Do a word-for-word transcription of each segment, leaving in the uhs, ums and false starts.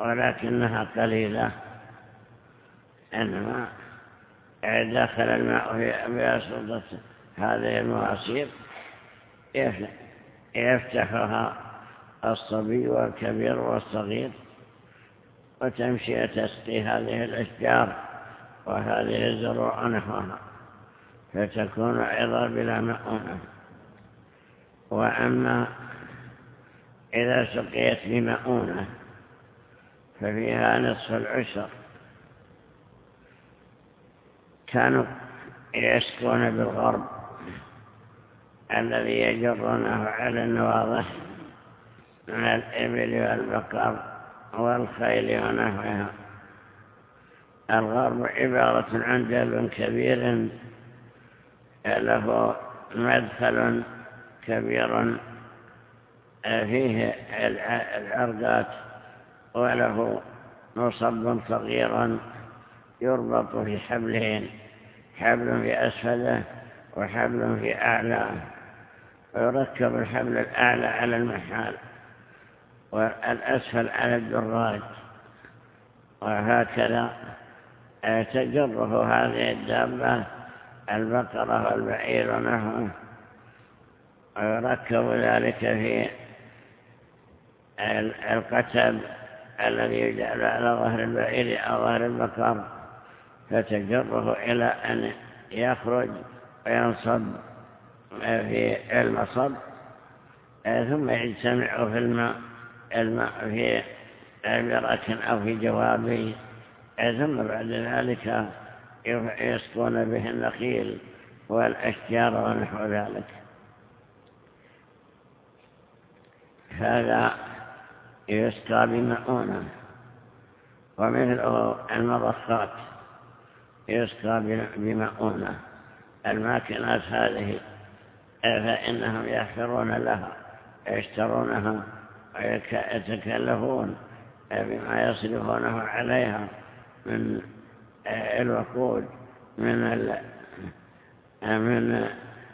ولكنها قليلة، إنما دخل الماء في أسودة هذه المواسير يفتحها الصبي والكبير والصغير، وتمشي تسقي هذه الأشجار وهذه الزروع نحوها، فتكون أيضا بلا مؤونة. وأما إذا سقيت بمؤونة ففيها نصف العشر. كانوا يسكون بالغرب الذي يجرونه على النواضح من الإبل والبقر والخيل ونحوها. الغرب عبارة عن جبل كبير له مدخل كبير فيه العرقات، وله مصب صغير يربط في حبلين، حبل في أسفله وحبل في أعلى، ويركب الحبل الأعلى على المحال والأسفل على الدراج، وهكذا تجره هذه الدابة البقرة والبعير ونحوه، ويركب ذلك في القتب الذي يجعل على ظهر البعير أو ظهر البقر، فتجره إلى أن يخرج وينصب في المصب، ثم يجتمع في الماء الماء في بركة أو في جوابه، ثم بعد ذلك يسقون به النخيل والأشجار ونحو ذلك. هذا يسقى بمؤونة. ومثل المضخات يسقى بمؤونة. الماكينات هذه فإنهم يحفرون لها، يشترونها ويتكلفون بما يصرفونه عليها من الوقود، من من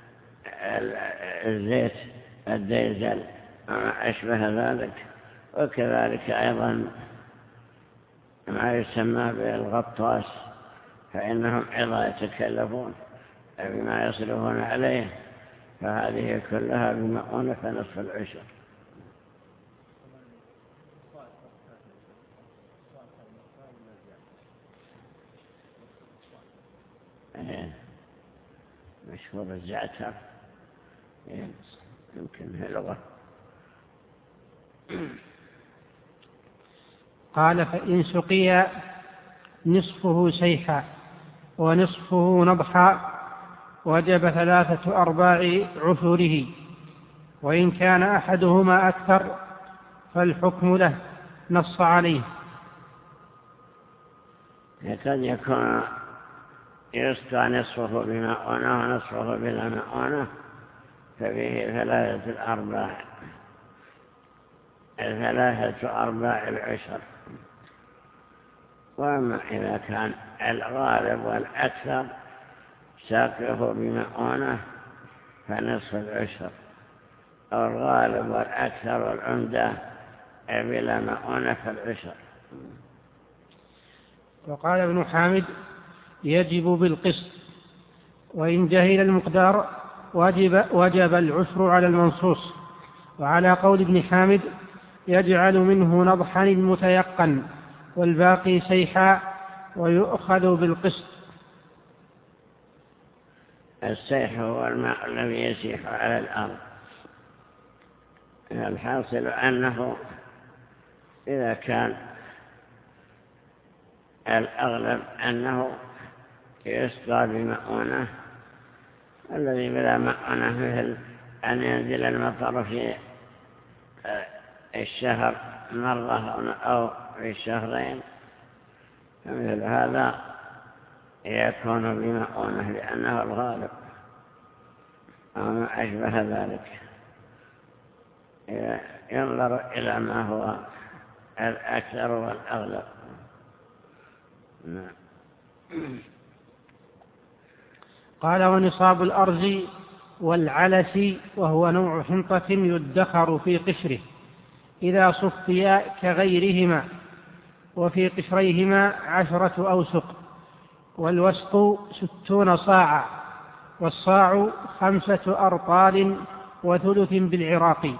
الزيت الديزل وما أشبه ذلك. وكذلك أيضا ما يسمى بالغطاس، فإنهم أيضا يتكلفون بما يصرفون عليه، فهذه كلها بمؤونة فنصف العشر. مشهور الزعتر يمكن هي لغة. قال: فإن سقي نصفه سيحا ونصفه نضحا وجب ثلاثة أرباع عشره، وإن كان أحدهما أكثر فالحكم له، نص عليه. قد يكون يسقى نصفه بمؤونة ونصفه بلا مؤونة، ففيه ثلاثة الأرباع ثلاثة أرباع العشر. وأما إذا كان الغالب والأكثر ساقه بمؤونة فنصف العشر، أو الغالب والأكثر والعمدة بلا مؤونة فالعشر. وقال ابن حامد: يجب بالقسط، وإن جهل المقدار وجب, وجب العشر على المنصوص. وعلى قول ابن حامد: يجعل منه نضحا المتيقن والباقي سيحا ويؤخذ بالقسط. السيح هو الماء الذي يسيح على الأرض. الحاصل أنه إذا كان الأغلب أنه يسقى بمؤونة، الذي بلا مؤونة مثل أن ينزل المطر في الشهر مرة أو في الشهرين، فمثل هذا يكون بمؤونة لأنه الغالب وما أشبه ذلك. ينظر إلى ما هو الأكثر والأغلب. قال: ونصاب الأرز والعلس وهو نوع حنطة يدخر في قشره إذا صفيا كغيرهما وفي قشريهما عشرة أوسق، والوسق ستون صاعا، والصاع خمسة أرطال وثلث بالعراق.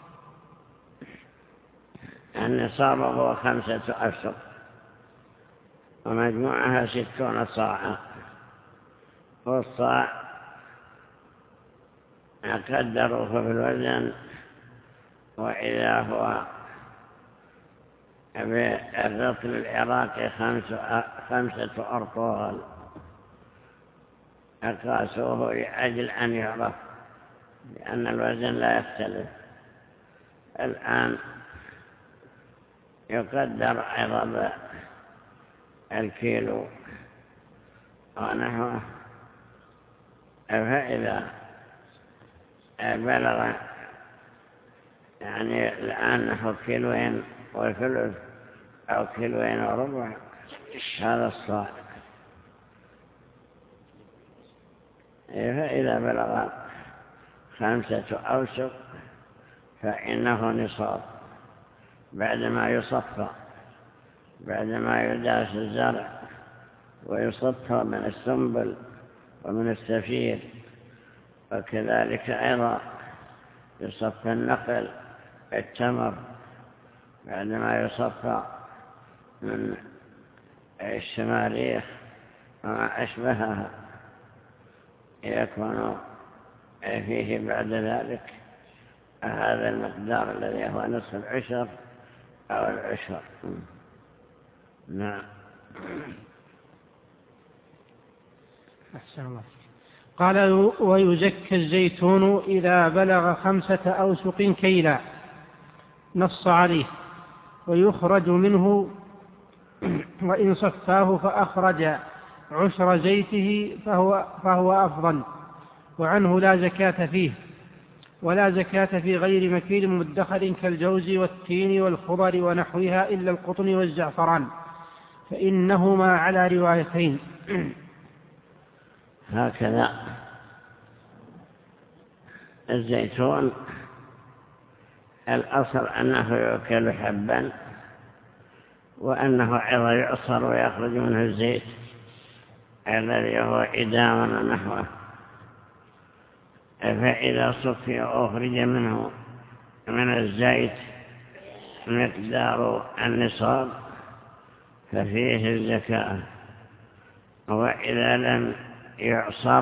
النصاب هو خمسة أوسق ومجموعها ستون صاعا، والصاع قدروه في الوزن، وإذا هو بالرطل العراقي خمسة أرطال أقاسوه لأجل أن يعرف، لأن الوزن لا يختلف. الآن يقدر عظم الكيلو ونحوه، فإذا بلغ يعني الآن نحو كيلوين وثلث أو كيلوين وربع، هذا الصاع. فإذا بلغ خمسة أوسق فإنه نصاب، بعدما يصفى، بعدما يداس الزرع ويصفى من السنبل ومن السفير، وكذلك أيضا يصفى النقل التمر بعدما يصفى من الشماريخ وما أشبهها، يكون فيه بعد ذلك هذا المقدار الذي هو نصف العشر أو العشر. نعم. أحسن الله. قال ويزكى الزيتون إذا بلغ خمسة أوسق كيلا، نص عليه، ويخرج منه، وإن صفاه فأخرج عشر زيته فهو, فهو أفضل، وعنه لا زكاة فيه، ولا زكاة في غير مكيل مدخر كالجوز والتين والخضر ونحوها إلا القطن والزعفران، فإنهما على روايتين. هكذا الزيتون الأصل أنه يؤكل حبا، وأنه أيضا يعصر ويخرج منه الزيت الذي هو إداما ونحوه، فإذا صفي أخرج منه من الزيت مقدار النصاب ففيه الزكاة. وإذا لم يعصر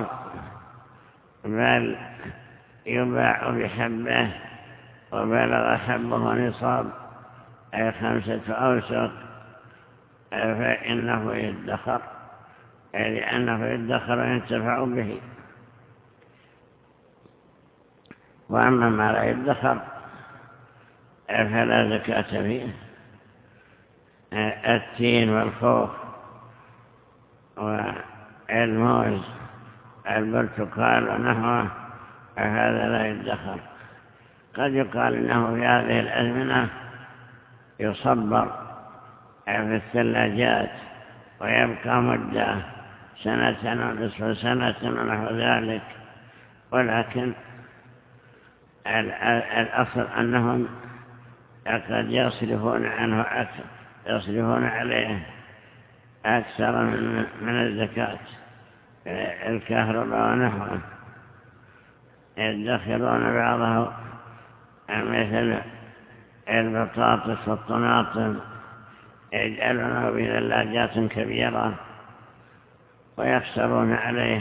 بل يباع بحبه وبلغ حبه نصاب أي خمسة أوسق فإنه يدخر، لأنه يدخر وينتفع به. وأما ما لا يدخر فلا زكاة فيه. التين والخوخ والموز البرتقال ونحوه هذا لا يدخر. قد يقال إنه في هذه الأزمنة يصبر في الثلاجات ويبقى مدة سنة ونصف سنة ونحو ذلك، ولكن الأصل أنهم قد يصرفون عنه أكثر، يصرفون عليه أكثر من, من الزكاة. الكهرباء ونحوه يدخرون بعضه مثل البطاطس والطماطم، يجعلونه بثلاجات كبيرة ويخسرون عليه،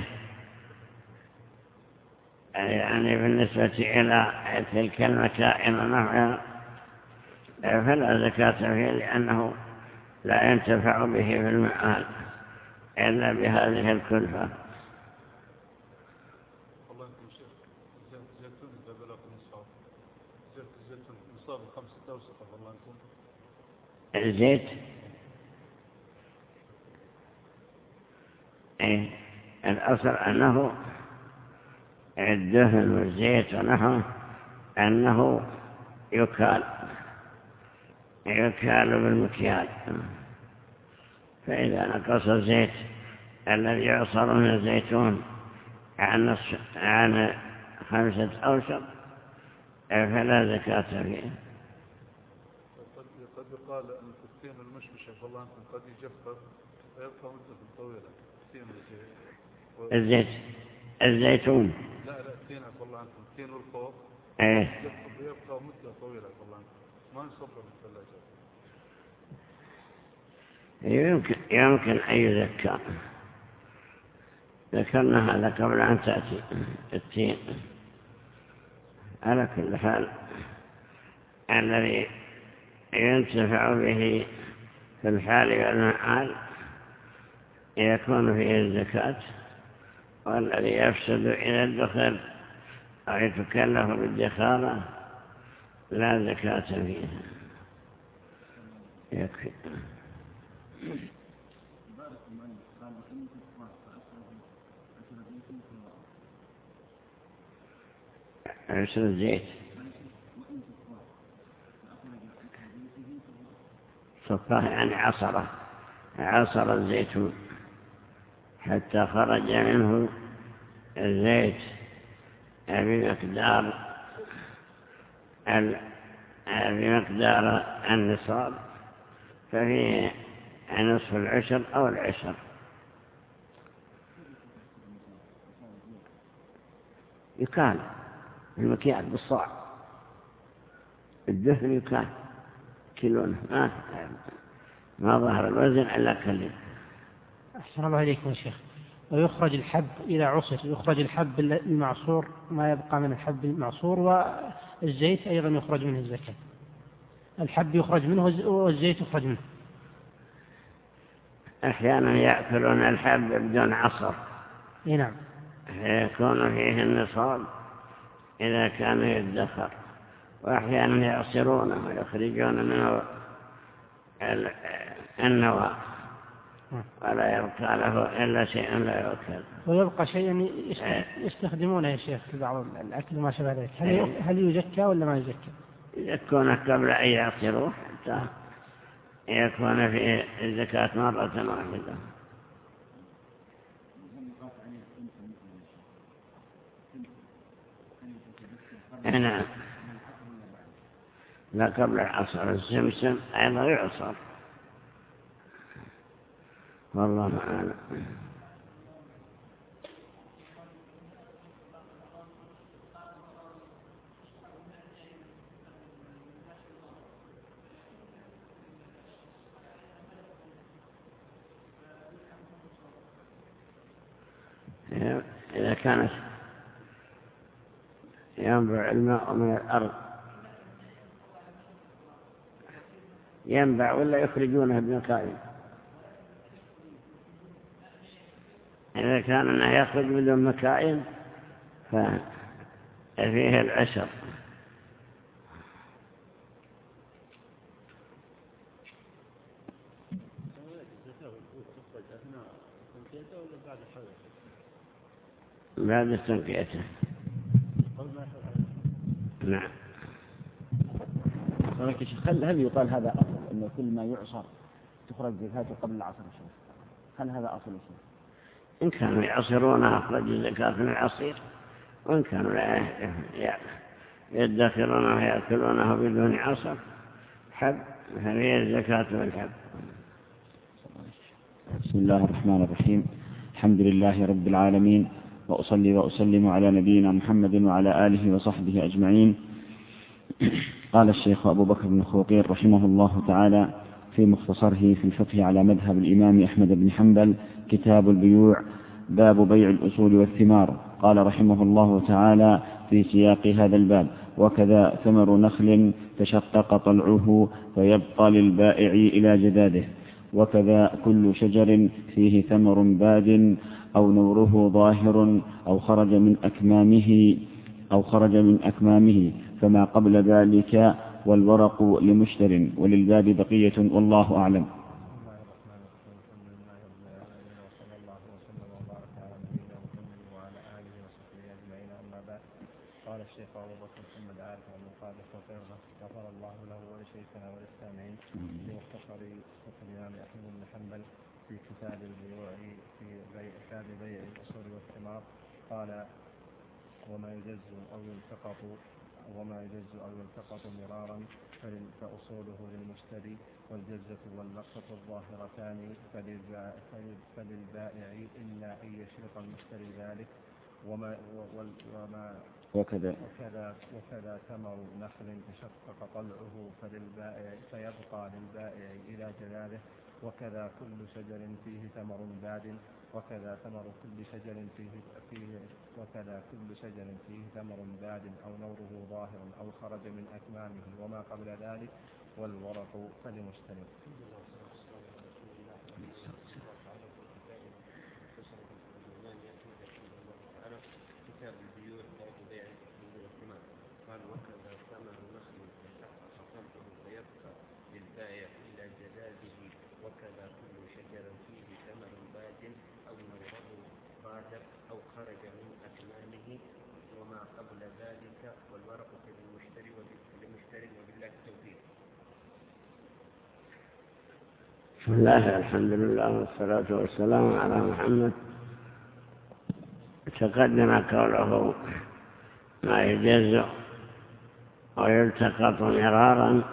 يعني بالنسبة إلى تلك المكائن ونحوها فلا زكاة فيه، لأنه لا ينتفع به في المآل إلا بهذه الكلفة. والله أنتم شيخ زيتون إذا بلغ نصاب، زيت الزيتون نصاب خمسة أوسق، والله أنتم الزيت إيه الأصل أنه الدهن والزيت ونحوه أنه يكال يكال بالمكيال، فإذا نقص الزيت الذي يعصر من الزيتون عن, عن خمسة أوسق فلا زكاة فيه. قد يقال أن التين المشمش شيخ والله أنتم قد يجفف ويبقى مدة طويلة. التين الزيت الزيتون. لا لا التين والله أنتم التين والخوخ ايه يجفف ويبقى مدة طويلة والله أنتم ما يصبر في الثلاجة. يمكن يمكن أن يذكر. ذكرنا هذا قبل أن تأتي التين. على كل حال الذي ينتفع به في الحال والمعال يكون فيه الزكاة، والذي يفسد إلى الدخل أو يتكلف بالدخارة لا زكاة فيه. يكفي. عشر الزيت صفاه يعني عصره عصر الزيتون حتى خرج منه الزيت بمقدار بمقدار النصاب، ففيه نصف العشر أو العشر. يكال المكيال بالصاع، الدهن يكال كيلون ما ما ظهر الوزن إلا كلين. أحسن الله إليكم يا شيخ. ويخرج الحب إذا عصر، يخرج الحب المعصور ما يبقى من الحب المعصور، والزيت أيضا يخرج منه الزكاة. الحب يخرج منه والزيت يخرج منه. أحيانا يأكلون الحب بدون عصر. نعم. يكون فيه النصاب إذا كان يدخر، وأحيانا يعصرونه ويخرجون منه النواة ولا يبقى له إلا شيء لا يؤكل، ويبقى شيء يستخدمونه يا شيخ في بعض الأكل وما شابه ذلك. هل هل يزكى ولا ما يزكى؟ يكون قبل أن يعصروه حتى يكون في الزكاة مرة واحدة. نعم. لا قبل العصر. السمسم أيضا يعصر، والله أعلم. إذا كانت ينبع الماء من الأرض ينبع ولا يخرجونه بمكائن؟ إذا كان أنه يخرج بدون مكائن ففيه العشر. بعد تنقيته. نعم. هل هل يقال هذا أصل أن كل ما يعصر تخرج زكاته قبل العصر الشيخ؟ هل هذا أصل الشيء؟ إن كانوا يعصرونه أخرج الزكاة من العصير، وإن كانوا لا يدخرونه ويأكلونه بدون عصر حب فهي الزكاة والحب. بسم الله الرحمن الرحيم. الحمد لله رب العالمين، وأصلي وأسلم على نبينا محمد وعلى آله وصحبه أجمعين. قال الشيخ أبو بكر بن خوقير رحمه الله تعالى في مختصره في الفقه على مذهب الإمام أحمد بن حنبل: كتاب البيوع، باب بيع الأصول والثمار. قال رحمه الله تعالى في سياق هذا الباب: وكذا ثمر نخل تشقق طلعه فيبقى للبائع إلى جداده، وكذا كل شجر فيه ثمر باد أو نوره ظاهر أو خرج من أكمامه أو خرج من أكمامه فما قبل ذلك والورق لمشتر، وللباب بقية، والله أعلم. قال الشيخ أبو بكر محمد عارف عن مقابل وغيره غفر الله له ولشيخنا وللسامعين في مختصر الإمام أحمد بن حنبل في كتاب البيوع في باب بيع الأصول والثمار. قال: وما يجز أو يلتقط وما يجز أو يلتقط مرارا نخل فأصوله للمشتري، والجزة واللقطة الظاهرتان فللبائع إلا أن يشرط المشتري ذلك. وما, وما وكذا وكذا, وكذا ثمر نخل تشقق طلعه فللبائع فيبقى للبائع إلى جلاله، وكذا كل شجر فيه ثمر باد، وكذا ثمر كل شجر فيه, فيه وكذا كل شجر فيه ثمر باد أو نوره ظاهر أو خرج من أكمامه وما قبل ذلك، والورق فلمشتري. كتاب البيوع باب بيع الثمار قال وكذا ثمر نخل تشقق طلعه فيبقى للبائع إلى جلاله، وكذا كل شجر فيه ثمر باد أو نوره بادر أو خرج من أكمامه وما قبل ذلك، والورق للمشتري وللمشتري وبالله التوفيق. بسم الله الحمد لله والصلاة والسلام على محمد. تقدم قوله ما يجز ويلتقط مرارا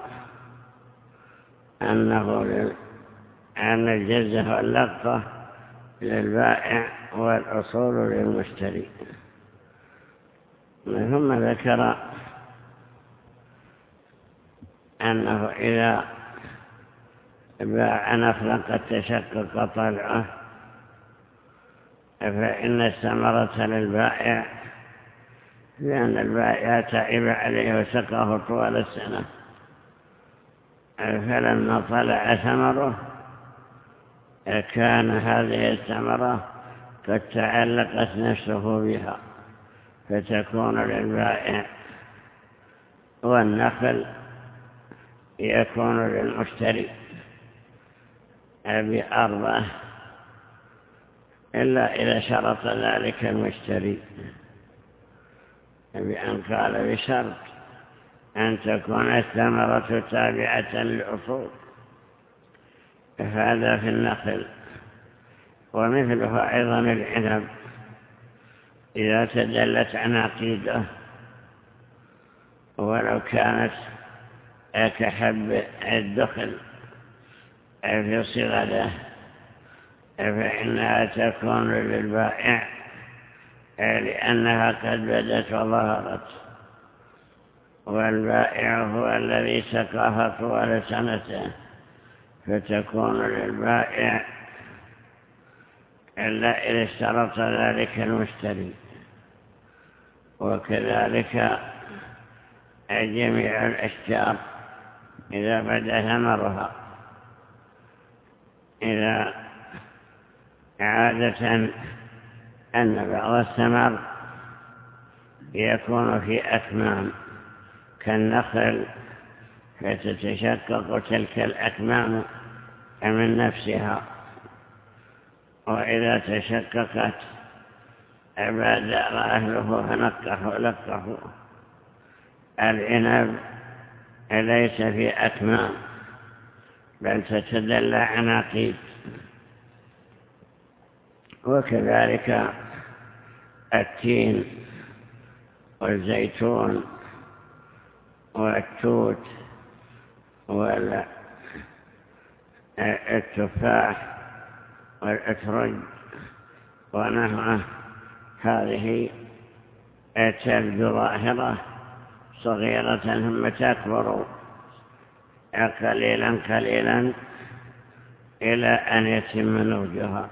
أنه أن الجزة واللقطة للبائع والأصول للمشتري. ثم ذكر أنه إذا باع نخلا قد تشقق طلعه فإن الثمرة للبائع، لأن البائع تعب عليه وسقاه طوال السنة، فلما طلع ثمره كان هذه الثمرة قد تعلقت نفسه بها فتكون للبائع، والنخل يكون للمشتري بأرضه إلا إذا شرط ذلك المشتري بأن قال بشرط أن تكون الثمرة تابعة للأصول، هذا في النخل. ومثلها أيضا العنب إذا تدلت عناقيده ولو كانت كحب الدخل في صغره فإنها تكون للبائع لأنها قد بدت وظهرت، والبائع هو الذي سقاها طوال سنته، فتكون للبائع إلا إذا اشترط ذلك المشتري. وكذلك جميع الأشجار إذا بدا ثمرها، إذا عادة أن بعض الثمر يكون في أكمام كالنخل فتتشقق تلك الأكمام من نفسها، وإذا تشققت بادر أهله فنقحوا لقحوا. العنب ليس في أكمام بل تتدلى عناقيد. وكذلك التين والزيتون والتوت والتفاح والأترج ونحوه، هذه تبدو ظاهرة صغيرة ثم تكبر قليلا قليلا إلى أن يتم نضجها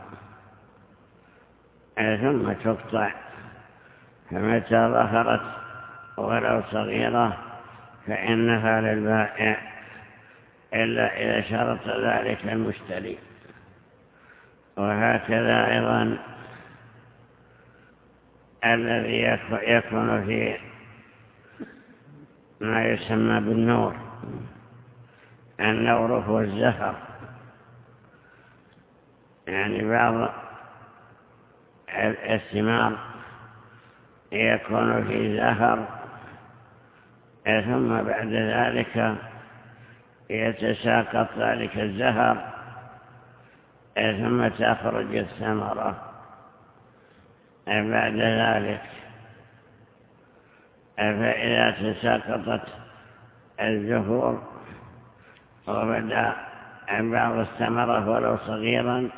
ثم تقطع، فمتى ظهرت ولو صغيرة فإنها للبائع إلا إذا شرط ذلك المشتري. وهكذا أيضا الذي يكون في ما يسمى بالنور، النور هو الزهر، يعني بعض الثمار يكون في زهر ثم بعد ذلك يتساقط ذلك الزهر ثم تخرج الثمرة بعد ذلك. فإذا تساقطت الزهور وبدأ بعض الثمرة ولو صغيرا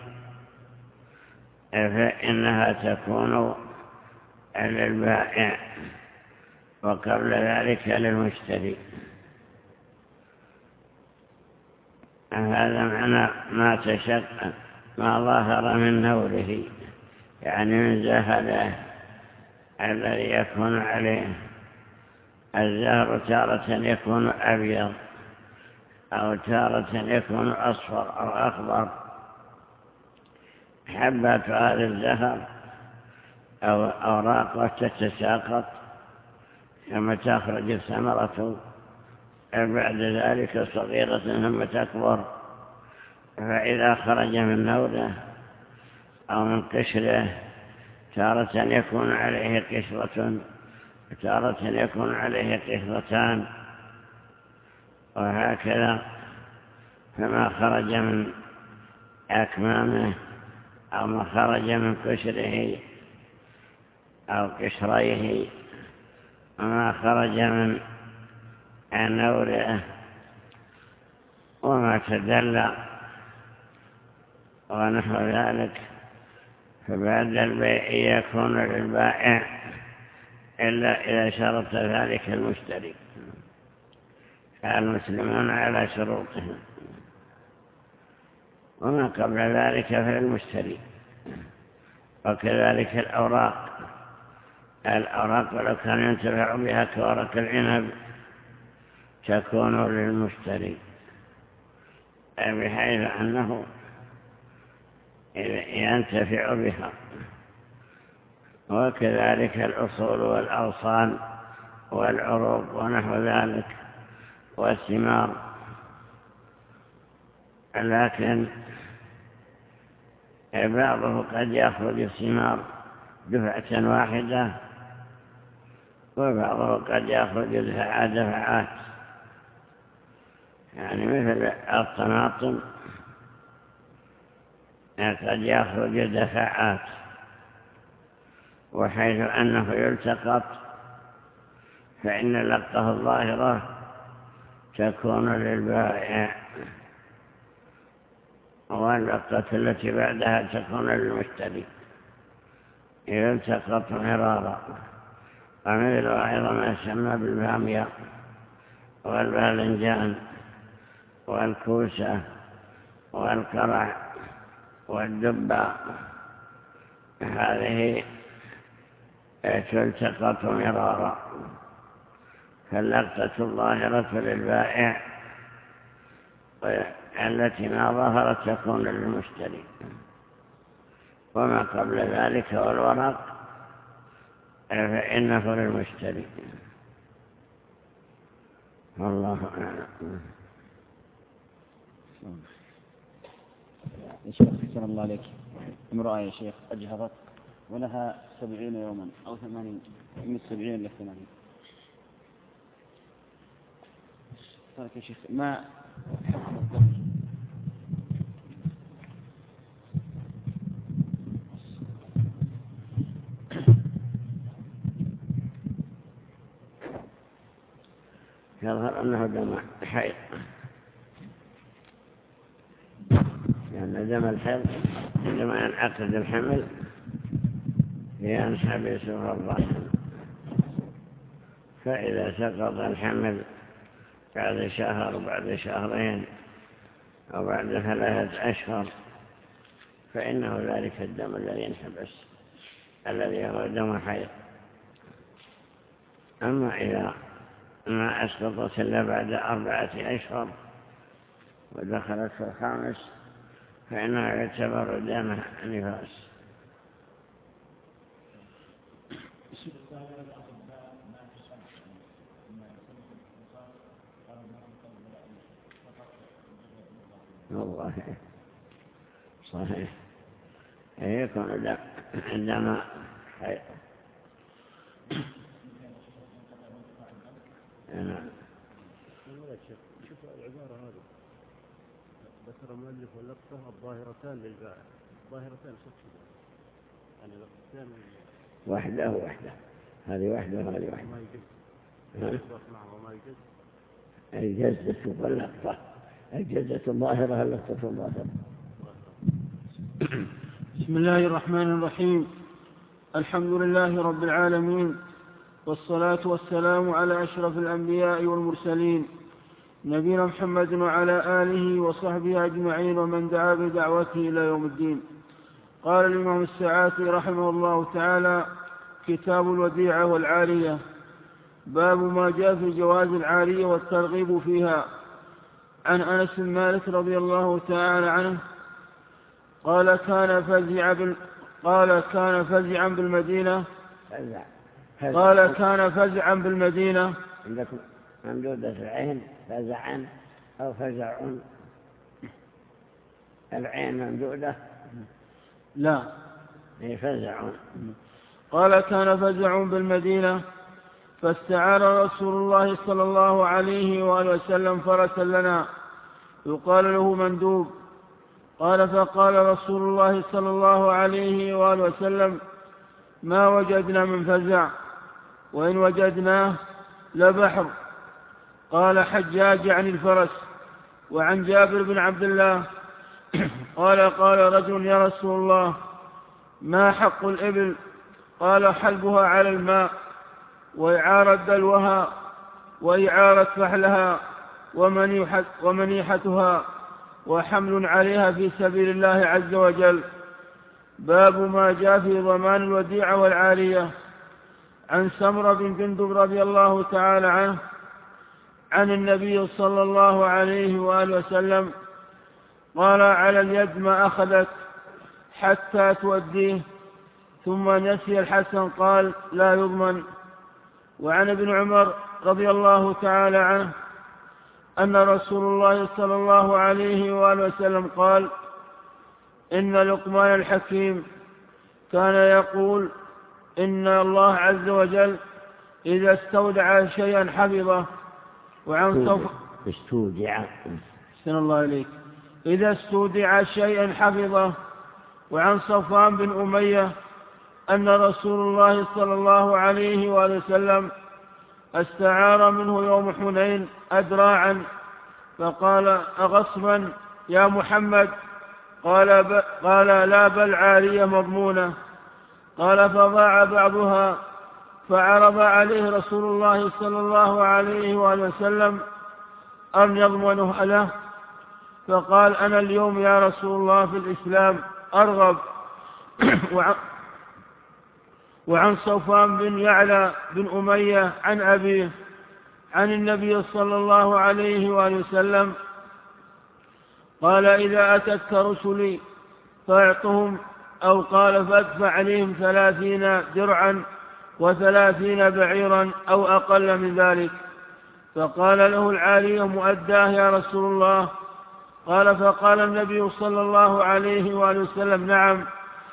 فإنها تكون للبائع وقبل ذلك للمشتري. هذا معنى ما تشق ما ظهر من نوره، يعني من زهده الذي يكون عليه. الزهر تارة يكون أبيض أو تارة يكون أصفر أو أخضر. حبات هذا الزهر أو أوراقه تتساقط ثم تخرج الثمرة بعد ذلك صغيرة ثم تكبر. فإذا خرج من نوره أو من قشره تارة يكون عليه قشرة وتارة يكون عليه قشرتان وهكذا. فما خرج من أكمامه أو ما خرج من قشره أو قشريه وما خرج من نوره وما تدلى ونحو ذلك، فبعد البيع يكون للبائع إلا إذا شرط ذلك المشتري. فالمسلمون على شروطهم، وما قبل ذلك فالمشتري. وكذلك الأوراق الأوراق لو كان ينتفع بها كورق العنب تكون للمشتري، بحيث أنه ينتفع بها. وكذلك الأصول والأغصان والعروق ونحو ذلك والثمار. لكن بعضه قد يأخذ الثمار دفعة واحدة وبعضه قد يأخذ دفعات، يعني مثل الطماطم قد يأخذ دفعات، وحيث أنه يلتقط فإن لقطه الظاهرة تكون للبائع واللقطة التي بعدها تكون للمشتري. يلتقط مرارا. ومثل أيضا ما يسمى بالبامية والباذنجان والكوسة والقرع والدبة، هذه تلتقط مرارا، فاللقطة الظاهرة للبائع التي ما ظهرت تكون للمشتري. وما قبل ذلك والورق فإنه للمشتري. والله أعلم. يا شيخ حسن الله عليك، امرأة يا شيخ أجهضت ولها سبعين يوما أو ثمانين، من السبعين إلى الثمانين. قالت يا شيخ ما حكم الضمج؟ يظهر أنه دم حيض، لأن دم الحيض عندما ينعقد الحمل ينحبسه الرحم، فإذا سقط الحمل بعد شهر بعد شهرين أو بعد ثلاثة أشهر فإنه ذلك الدم الذي ينحبس الذي هو دم حيض. أما إذا ما أسقطت إلا بعد أربعة أشهر ودخلت في الخامس فإنه يعتبر دم نفاس. والله صحيح يكون عندما حيض. نعم. شوف العبارة هذه ذكر المؤلف واللقطة الظاهرتان للبائع، ظاهرتان شخصية يعني لقطتان واحدة وواحدة، هذه واحدة وهذه واحدة. ما يجوز يضاف معه وما يجوز. الجزة واللقطة، الجزة ظاهرة اللقطة ظاهرة. بسم الله الرحمن الرحيم. الحمد لله رب العالمين، والصلاة والسلام على أشرف الأنبياء والمرسلين، نبينا محمد وعلى آله وصحبه أجمعين ومن دعا بدعوته إلى يوم الدين. قال الإمام السعاتي رحمه الله تعالى: كتاب الوديعة والعارية. باب ما جاء في جواز العارية والترغيب فيها. عن أنس بن مالك رضي الله تعالى عنه قال كان فزع بال... قال كان فزعا بالمدينة فزع. فزع. قال كان فزعا بالمدينة. عندكم ممدودة العين فزعا أو فزع؟ العين ممدودة؟ لا، هي فزع. قال كان فزع بالمدينة فاستعار رسول الله صلى الله عليه وآله وسلم فرسا لنا يقال له مندوب. قال فقال رسول الله صلى الله عليه وآله وسلم: ما وجدنا من فزع، وإن وجدناه لبحر. قال حجاج عن الفرس. وعن جابر بن عبد الله قال قال رجل: يا رسول الله، ما حق الإبل؟ قال حلبها على الماء، وإعارة دلوها، وإعارة فحلها، ومنيحتها، وحمل عليها في سبيل الله عز وجل. باب ما جاء في ضمان الوديعة والعارية. عن سمرة بن جندب رضي الله تعالى عنه عن النبي صلى الله عليه وآله وسلم قال: على اليد ما أخذت حتى توديه. ثم نسي الحسن قال: لا يضمن. وعن ابن عمر رضي الله تعالى عنه أن رسول الله صلى الله عليه وآله وسلم قال: إن لقمان الحكيم كان يقول: إن الله عز وجل إذا استودع شيئا حفظه. وعن صف استودع سن الله عليك إذا استودع شيئا حفظه. وعن صفوان بن أمية أن رسول الله صلى الله عليه وآله وسلم استعار منه يوم حنين أدراعا، فقال: أغصبا يا محمد؟ قال, ب... قال لا، بل عارية مضمونة. قال فضاع بعضها، فعرض عليه رسول الله صلى الله عليه وآله وسلم أن يضمنه له، فقال: أنا اليوم يا رسول الله في الإسلام أرغب. وعن صفوان بن يعلى بن أمية عن أبيه عن النبي صلى الله عليه وآله وسلم قال: إذا أتتك رسلي فاعطهم، أو قال فادفع عليهم ثلاثين درعا وثلاثين بعيرا أو أقل من ذلك. فقال له: العارية مؤداه يا رسول الله. قال فقال النبي صلى الله عليه وآله وسلم: نعم.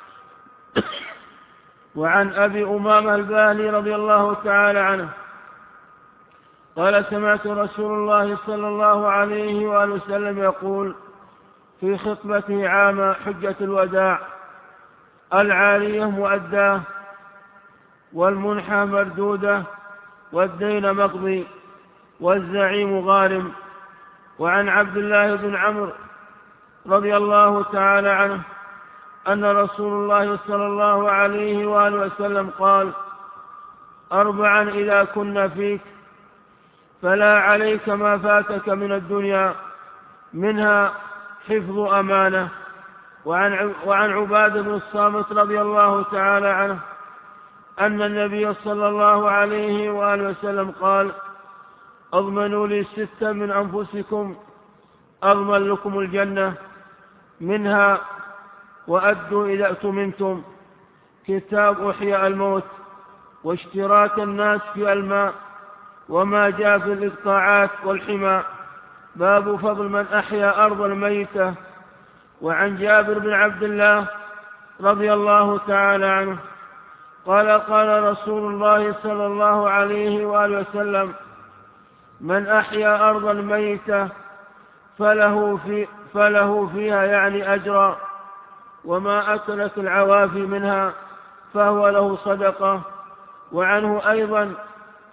وعن أبي أمامة الباهلي رضي الله تعالى عنه قال: سمعت رسول الله صلى الله عليه وآله وسلم يقول في خطبته عام حجة الوداع: العارية مؤداه، والمنحى مردودة، والدين مقضي، والزعيم غارم. وعن عبد الله بن عمرو رضي الله تعالى عنه أن رسول الله صلى الله عليه وآله وسلم قال: أربعا إذا كنا فيك فلا عليك ما فاتك من الدنيا، منها حفظ أمانة. وعن وعن عبادة بن الصامت رضي الله تعالى عنه أن النبي صلى الله عليه وآله وسلم قال: أضمنوا لي ستا من أنفسكم أضمن لكم الجنة، منها وأدوا إذا أؤتمنتم، كتاب أحياء الموت، واشتراك الناس في الماء، وما جاء في الإقطاعات والحمى. باب فضل من أحيا أرض الميتة. وعن جابر بن عبد الله رضي الله تعالى عنه قال: قال رسول الله صلى الله عليه وآله وسلم: من أحيا أرض الميتة فله, في فله فيها يعني أجرا، وما أكلت العوافي منها فهو له صدقة. وعنه أيضا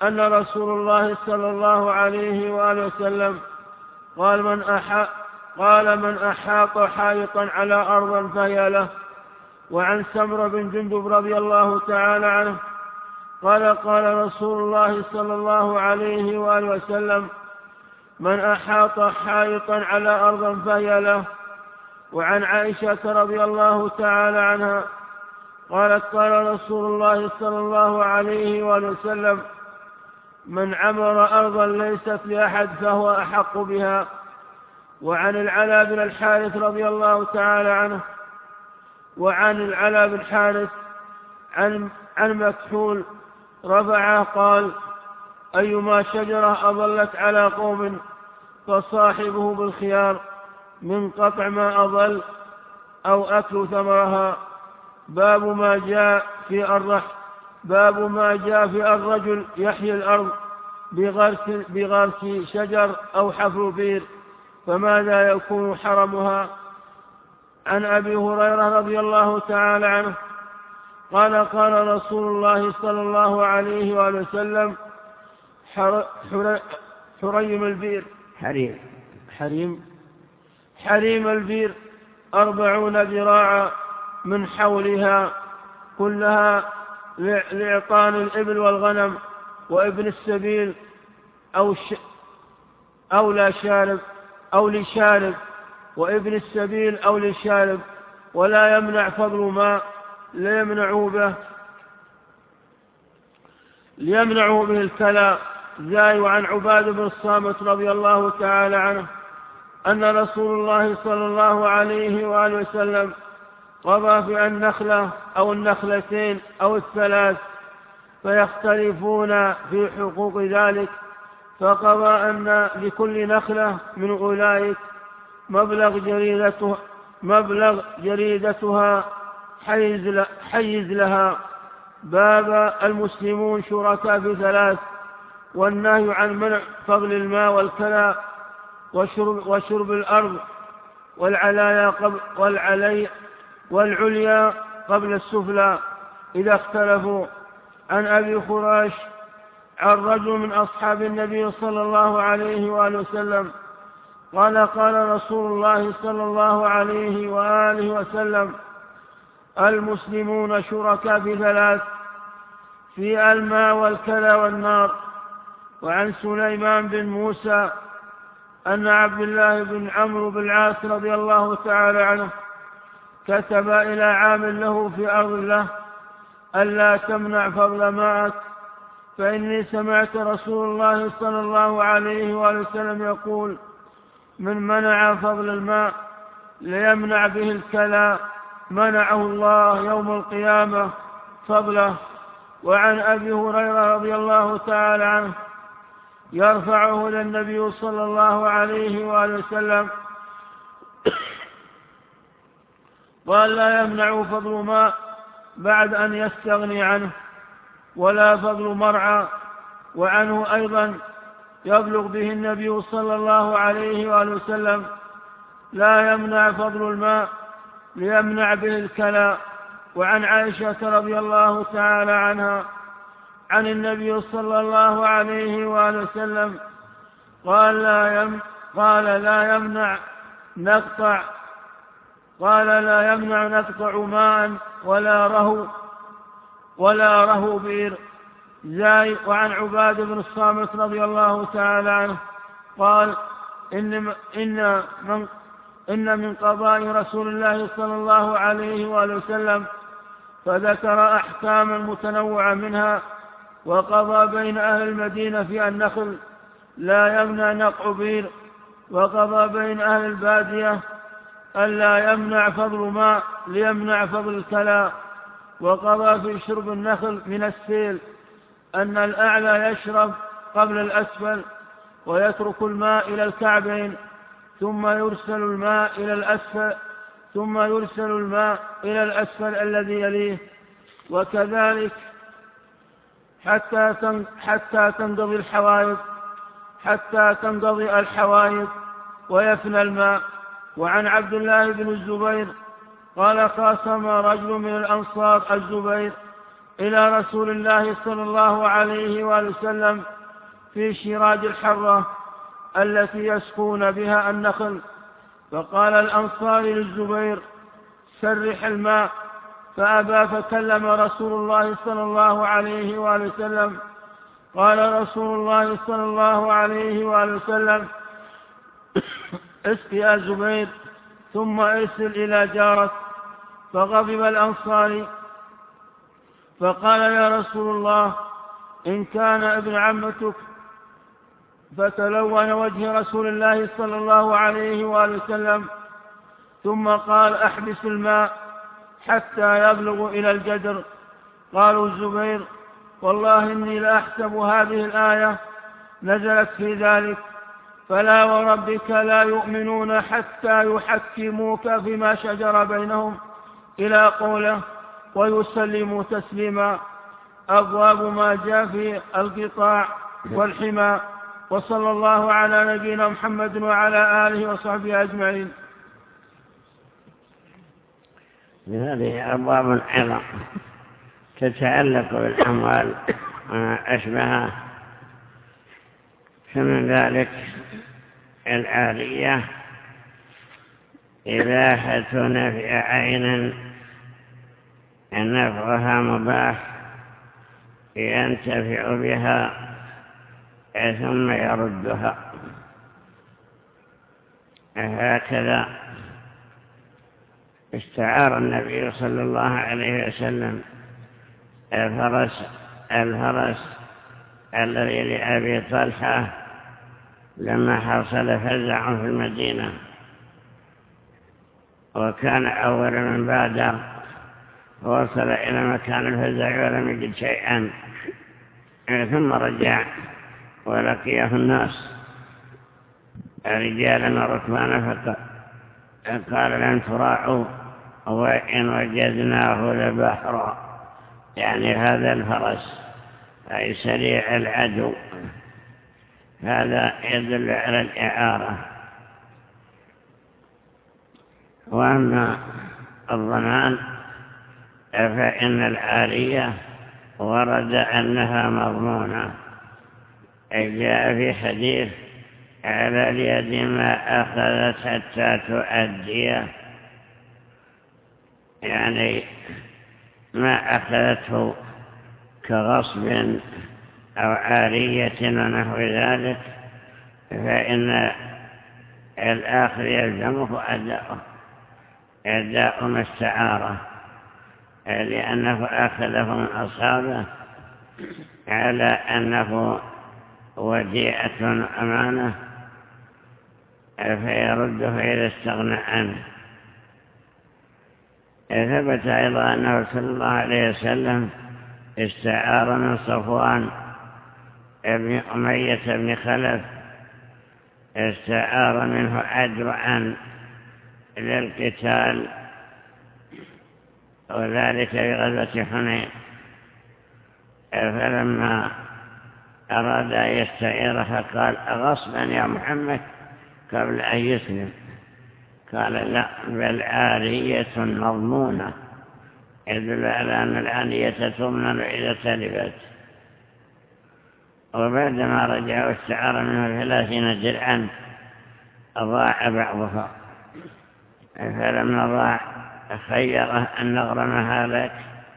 أن رسول الله صلى الله عليه وآله وسلم قال من أحاط قال من أحاط حائطا على أرض فهي له. وعن سمرة بن جندب رضي الله تعالى عنه قال قال رسول الله صلى الله عليه وآله وسلم من أحاط حائطا على أرض فهي له. وعن عائشة رضي الله تعالى عنها قالت قال رسول الله صلى الله عليه وآله وسلم من عمر أرضا ليست لأحد فهو أحق بها. وعن العلاء بن الحارث رضي الله تعالى عنه وعن العلاء بن الحارث عن, عن مكحول رفعه قال أيما شجرة أضلت على قوم فصاحبه بالخيار من قطع ما أضل أو أكل ثمرها. باب ما جاء في الرح باب ما جاء في الرجل يحيي الأرض بغرس, بغرس شجر أو حفر بير فماذا يكون حرمها. عن أبي هريرة رضي الله تعالى عنه قال قال رسول الله صلى الله عليه وآله وسلم حر حر حريم البير حريم حريم حريم البير أربعون ذراعا من حولها كلها لإعطان الإبل والغنم وابن السبيل أو, ش... أو لا شارب أو لشارب وابن السبيل أو للشارب ولا يمنع فضل ماء ليمنعوا به ليمنعوا به الكلى. زاي. وعن عباد بن الصامت رضي الله تعالى عنه أن رسول الله صلى الله عليه وآله وسلم قضى في النخلة أو النخلتين أو الثلاث فيختلفون في حقوق ذلك فقضى أن لكل نخلة من أولئك مبلغ جريدتها, مبلغ جريدتها حيز, حيز لها. باب المسلمون شركاء في ثلاث والنهي عن منع فضل الماء والكلى وشرب, وشرب الأرض والعلايا قبل والعلي والعليا قبل السفلى إذا اختلفوا. عن أبي خراش عن رجل من أصحاب النبي صلى الله عليه وآله وسلم قال قال رسول الله صلى الله عليه وآله وسلم المسلمون شركاء في ثلاث في الماء والكلى والنار. وعن سليمان بن موسى أن عبد الله بن عمرو بن العاص رضي الله تعالى عنه كتب إلى عامل له في أرض الله ألا تمنع فضل ماءك فإني سمعت رسول الله صلى الله عليه وسلم يقول من منع فضل الماء ليمنع به الكلى منعه الله يوم القيامة فضله. وعن أبي هريرة رضي الله تعالى عنه يرفعه للنبي صلى الله عليه وآله وسلم قال لا يمنع فضل ماء بعد أن يستغني عنه ولا فضل مرعى. وعنه أيضا يبلغ به النبي صلى الله عليه وآله وسلم لا يمنع فضل الماء ليمنع به الكلى. وعن عائشة رضي الله تعالى عنها عن النبي صلى الله عليه وآله وسلم قال لا يم قال لا يمنع نقطع قال لا يمنع نقطع ماء ولا رهو ولا رهو بئر زاي. وعن عباد بن الصامت رضي الله تعالى عنه قال إن إن من إن من قضاء رسول الله صلى الله عليه وآله وسلم فذكر أحكاما متنوعة منها وقضى بين أهل المدينة في النخل لا يمنع نقع بير وقضى بين أهل البادية ألا يمنع فضل ماء ليمنع فضل الكلى وقضى في شرب النخل من السيل أن الأعلى يشرب قبل الأسفل ويترك الماء إلى الكعبين ثم يرسل الماء إلى الأسفل ثم يرسل الماء إلى الأسفل الذي يليه وكذلك حتى حتى تنقضي الحوائض حتى تنقضي الحوائض ويفنى الماء. وعن عبد الله بن الزبير قال قاسم رجل من الأنصار الزبير إلى رسول الله صلى الله عليه وآله وسلم في شراج الحرة التي يسقون بها النخل. فقال الأنصاري للزبير: سرح الماء، فأبى، فكلم رسول الله صلى الله عليه وآله وسلم. قال رسول الله صلى الله عليه وآله وسلم: اسق يا زبير ثم ارسل إلى جارك. فغضب الأنصاري فقال: يا رسول الله، إن كان ابن عمتك. فتلون وجه رسول الله صلى الله عليه وآله وسلم، ثم قال: أحبس الماء حتى يبلغ إلى الجدر. قالوا الزبير: والله إني لأحسب هذه الآية نزلت في ذلك: فلا وربك لا يؤمنون حتى يحكموك فيما شجر بينهم، إلى قوله: ويسلموا تسليما. أبواب ما جاء في القطاع والحمى. وصلى الله على نبينا محمد وعلى آله وصحبه أجمعين. هذه أبواب أيضا تتعلق بالأموال أشبهها، فمن ذلك العارية إباحة نفع عين نفعها مباح ينتفع بها ثم يردها. هكذا استعار النبي صلى الله عليه وسلم الفرس الفرس الذي لأبي طلحة لما حصل فزع في المدينة، وكان أول من بادر ووصل إلى مكان الفزع ولم يجد شيئا، ثم رجع ولقيه الناس رجالا وركبانا، فقال: لن تراعوا وإن وجدناه لبحرا، يعني هذا الفرس أي سريع العدو، هذا يدل على الإعارة. وأما الضمان فإن العارية ورد أنها مضمونة، جاء في حديث: على اليد ما أخذت حتى تؤديه، يعني ما أخذته كغصب أو عارية ونحو ذلك، فإن الآخر يلزمه أداؤه أداء ما استعاره، لأنه أخذه من أصحابه على أنه وديعة أمانة، فيرده إذا استغنى عنه. ثبت أيضا أنه صلى الله عليه وسلم استعار من صفوان ابن أمية بن خلف، استعار منه أدرعا للقتال، وذلك في غزوة حنين. فلما أراد أن يستعير فقال: أغصبا يا محمد قبل أن يسلم؟ قال: لا، بل عارية مضمونة، يدل على أن العارية تضمن إذا تلفت. وبعدما رجع واستعار منه ثلاثين درعا ضاع بعضها، فلما ضاع خيره أن نغرمها لك،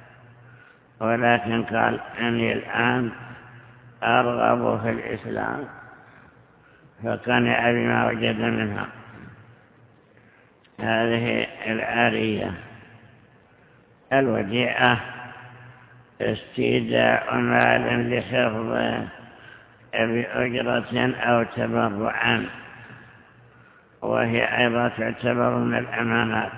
ولكن قال: أني الآن أرغب في الإسلام، فكان أبي ما وجد منها. هذه العارية. الوديعة استيداء مال لحفظه بأجرة أو تبرعا، وهي أيضا تعتبر من الأمانات.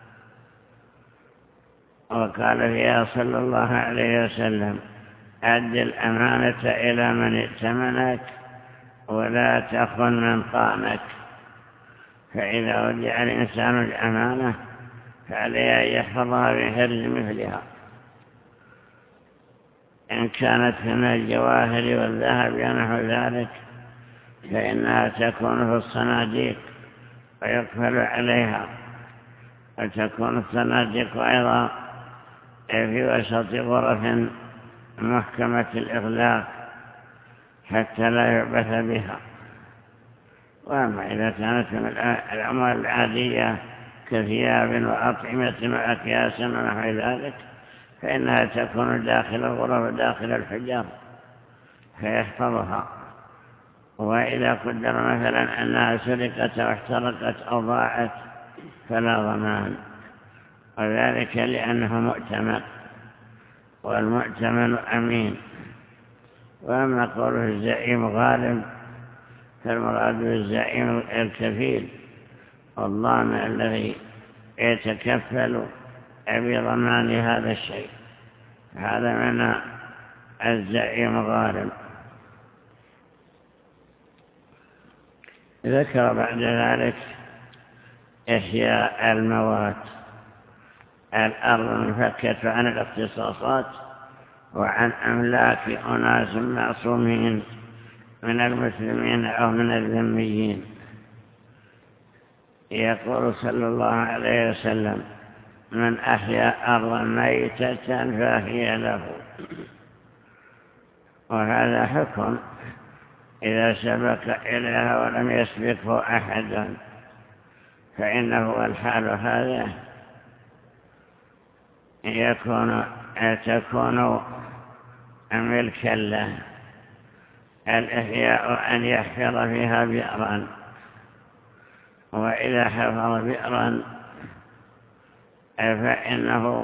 وقال فيها صلى الله عليه وسلم: أد الأمانة إلى من ائتمنك ولا تخن من خانك. فإذا ودع الإنسان الأمانة فعليه أن يحفظها بحرز مثلها، إن كانت من الجواهر والذهب ونحو ذلك فإنها تكون في الصناديق ويقفل عليها، وتكون الصناديق أيضا في وسط غرف محكمة الإغلاق حتى لا يعبث بها. وأما إذا كانت من الأموال العادية كثياب وأطعمة وأكياس ونحو ذلك فإنها تكون داخل الغرف وداخل الحجر فيحفظها. وإذا قدر مثلا أنها سرقت أو احترقت أو ضاعت فلا ضمان، وذلك لأنه مؤتمن والمؤتمن أمين. وأما قوله الزعيم غالب فالمراد بالزعيم الكفيل والضامن الذي يتكفل بضمان هذا الشيء، هذا من الزعيم غالب. ذكر بعد ذلك إحياء الموات، الأرض منفكة عن الاختصاصات وعن أملاك أناس معصومين من المسلمين أو من الذميين. يقول صلى الله عليه وسلم: من أحيا أرضا ميتة فهي له. وهذا حكم إذا سبق إليها ولم يسبقه أحد، فإنه الحال هذا يكون تكون ملكا له. الإحياء أن يحفر فيها بئرا، وإذا حفر بئرا فإنه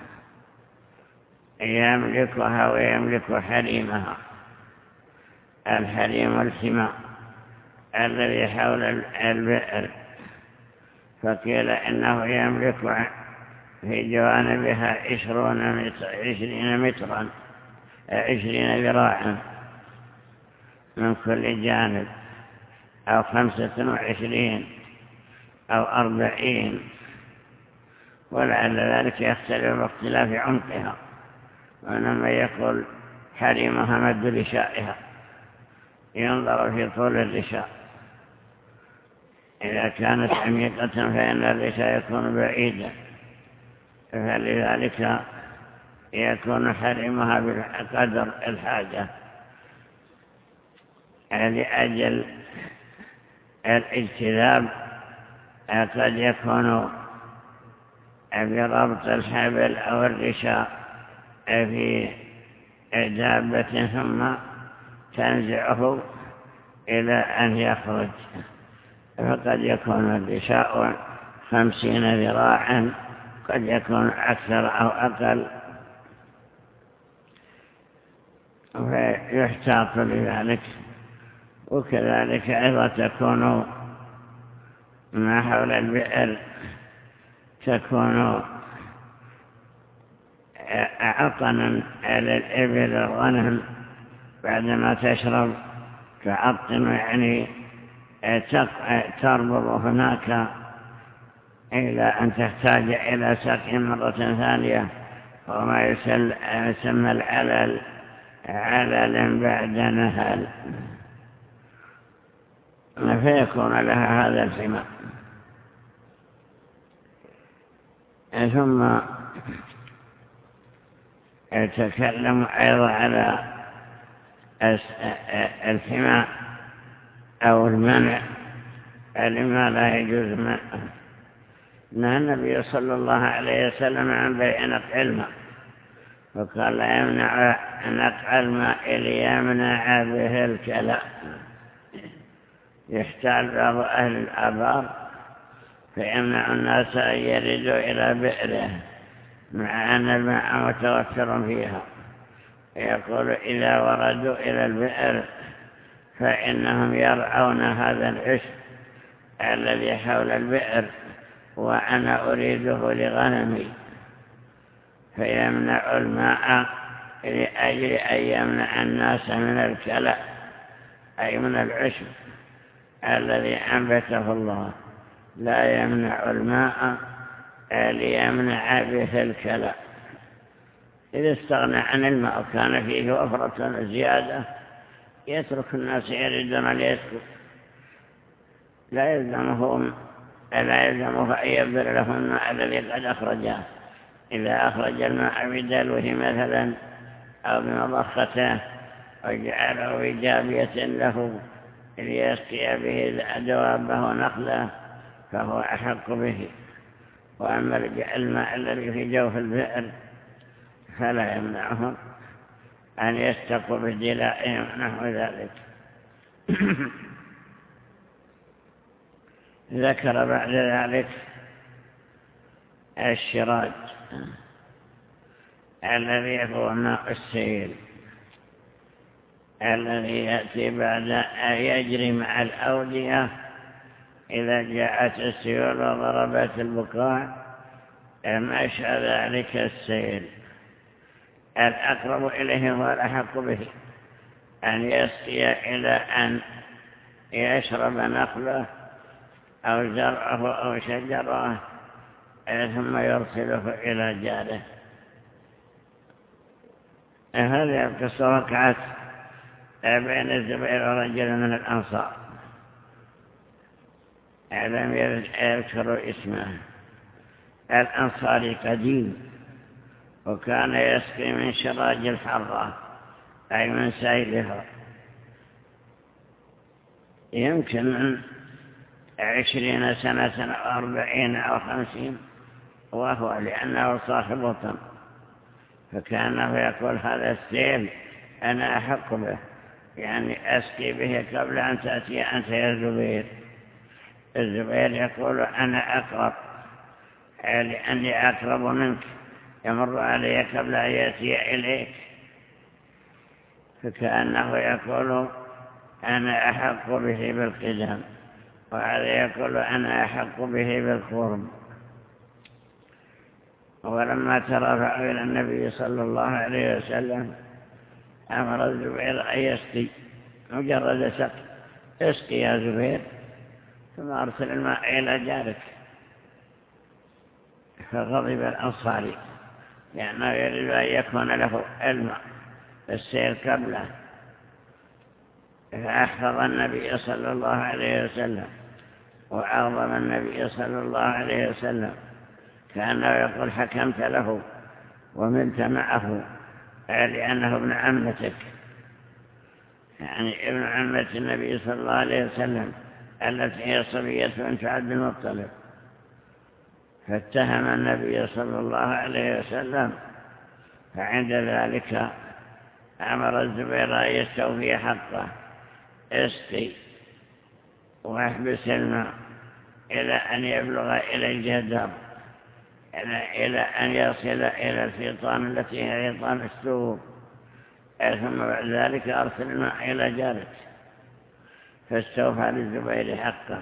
يملكها ويملك حريمها. الحريم الحمى الذي حول البئر، فقيل إنه يملك في جوانبها عشرون متر عشرين مترا عشرين ذراعا من كل جانب، أو خمسة وعشرين أو أربعين، ولعل ذلك يختلف باختلاف عمقها. وإنما يقول حريمها مد لشائها، ينظر في طول الرشاء. إذا كانت عميقة فإن الرشاء يكون بعيدا، فلذلك يكون حريمها بقدر الحاجة. لأجل الاجتذاب قد يكون بربط الحبل أو الرشاء في دابة ثم تنزعه إلى أن يخرج، فقد يكون الرشاء خمسين ذراعا، قد يكون أكثر أو أقل، فيحتاط لذلك. وكذلك أيضا تكون ما حول البئر تكون عطنا على الإبل الغنم بعدما تشرب، تعطن يعني تربض هناك إلى أن تحتاج إلى سقي مرة ثانية، وما يسمى العلل علل بعد نهل، فيكون لها هذا الحمى. ثم يتكلم أيضا على الحمى أو المنع لما لا يجوز منعه. نهى النبي صلى الله عليه وسلم عن بيع نقع الماء، وقال لا يمنع نقع الماء ليمنع به الكلى. يحتاج بعض أهل الآبار فيمنع الناس أن يردوا إلى بئره مع أن الماء متوفر فيها. يقول إذا وردوا إلى البئر فإنهم يرعون هذا العشب الذي حول البئر وأنا أريده لغنمي، فيمنع الماء لأجل أن يمنع الناس من الكلى، أي من العشب الذي أنبته الله. لا يمنع الماء ليمنع به الكلى. إذا استغنى عن الماء وكان فيه وفرة زيادة يترك الناس يردون ليسكت، لا يلزمهم لا يلزمه أن يبذل لهم الماء الذي قد أخرجاه، إذا أخرج الماء بدلوه مثلا أو بمضخته وجعله في جابية له ليسقي به دوابه ونخله فهو أحق به. وأما الماء الذي في جوف البئر فلا يمنعهم أن يستقوا بدلائهم نحو ذلك. ذكر بعد ذلك الشراج الذي هو ماء السيل الذي يأتي بعد أن يجري مع الأودية إذا جاءت السيول وضربت البقاع مشى ذلك السيل. الأقرب إليه هو الأحق به أن يسقي إلى أن يشرب نخله أو زرعه أو شجره ثم يرسله إلى جاره. هذه القصة وقعت بين الزبير ورجل من الأنصار لم يذكروا اسمه. الأنصاري قديم وكان يسقي من شراج الحرة أي من سيلها، يمكن من عشرين سنة أو أربعين أو خمسين، وهو لأنه صاحب وطن، فكان يقول هذا السيل أنا أحق به، يعني أسقي به قبل أن تأتي أنت يا زبير. الزبير يقول أنا أقرب لأني أقرب منك، يمر علي قبل أن يأتي إليك. فكأنه يقول أنا أحق به بالقدم، وهذا يقول أنا أحق به بالقرب. ولما ترافعوا إلى النبي صلى الله عليه وسلم أمر الزبير أن يسقي، مجرد سقي، اسقي يا زبير ثم أرسل الماء إلى جارك. فغضب الأنصاري لأنه يريد أن يكون له الماء السير قبله، فأحفظ النبي صلى الله عليه وسلم وعظم النبي صلى الله عليه وسلم، كأنه يقول حكمت له ومنت معه لأنه ابن عمتك، يعني ابن عمة النبي صلى الله عليه وسلم التي هي صبية بنت عبد المطلب. فاتهم النبي صلى الله عليه وسلم، فعند ذلك أمر الزبير أن يستوفي حقه، اسقي واحبس الماء إلى أن يبلغ إلى الجدر، إلى أن يصل إلى الفيطان التي هي فيطان السوق، ثم بعد ذلك أرسل الماء إلى جارك. فاستوفى للزبير حقه.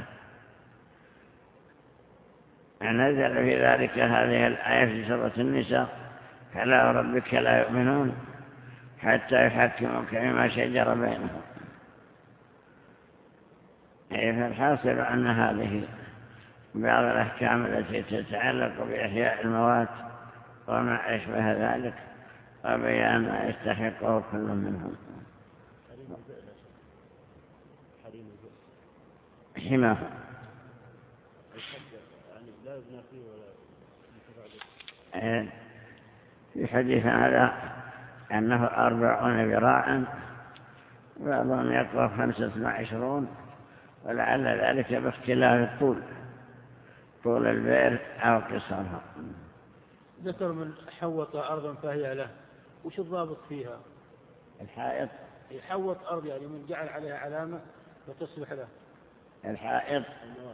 نزل في ذلك هذه الآية في سورة النساء: فلا وربك لا يؤمنون حتى يحكموك فيما شجر بينهم. فالحاصل أن هذه بعض الأحكام التي تتعلق بإحياء الموات وما أشبه ذلك، وبيان ما يستحقه كل منهم. حماه في حديث هذا أنه أربعون ذراعا، بعضهم يقول خمسة وعشرون، ولعل ذلك باختلاف الطول، طول البئر أو قصرها. ذكر من حوط أرضا فهي له، وش الضابط فيها؟ الحائط يحوط أرض يعني من جعل عليها علامة وتصبح له. الحائط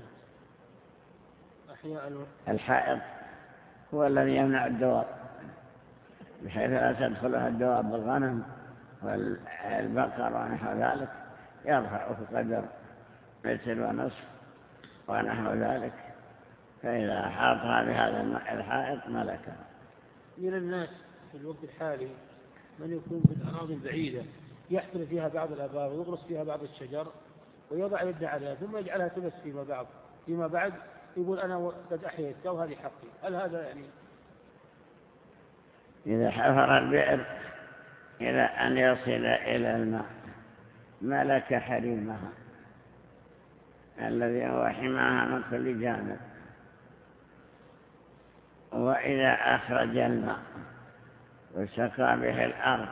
أحياء الو... الحائط هو الذي يمنع الدواب، بحيث لا تدخلها الدواب بالغنم والبقر ونحو ذلك، يرفع في قدر متر ونصف ونحو ذلك، فإذا حاطها بهذا الحائط ملكها. من الناس في الوقت الحالي من يكون في الأراضي البعيدة يحفر فيها بعض الآبار ويغرس فيها بعض الشجر ويضع يده عليها ثم يجعلها تبث فيما بعد فيما بعد يقول أنا قد أحييتها وهذه حقي. هل هذا يعني إذا حفر البئر إلى أن يصل إلى الماء ملك حريمها الذي هو حماها من كل جانب، وإذا أخرج الماء وسقى به الأرض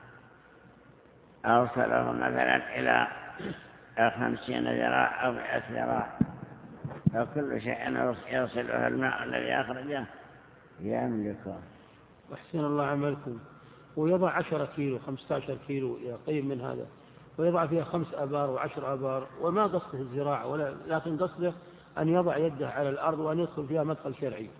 أوصله مثلا إلى خمسين ذراع أو مئة ذراع، فكل شيء يوصله الماء الذي أخرجه يملكه. أحسن الله عملكم. ويضع عشرة كيلو خمسة عشر كيلو يقيم من هذا، ويضع فيها خمس أبار وعشر أبار، وما قصده الزراعة ولا، لكن قصده أن يضع يده على الأرض وأن يدخل فيها مدخل شرعي.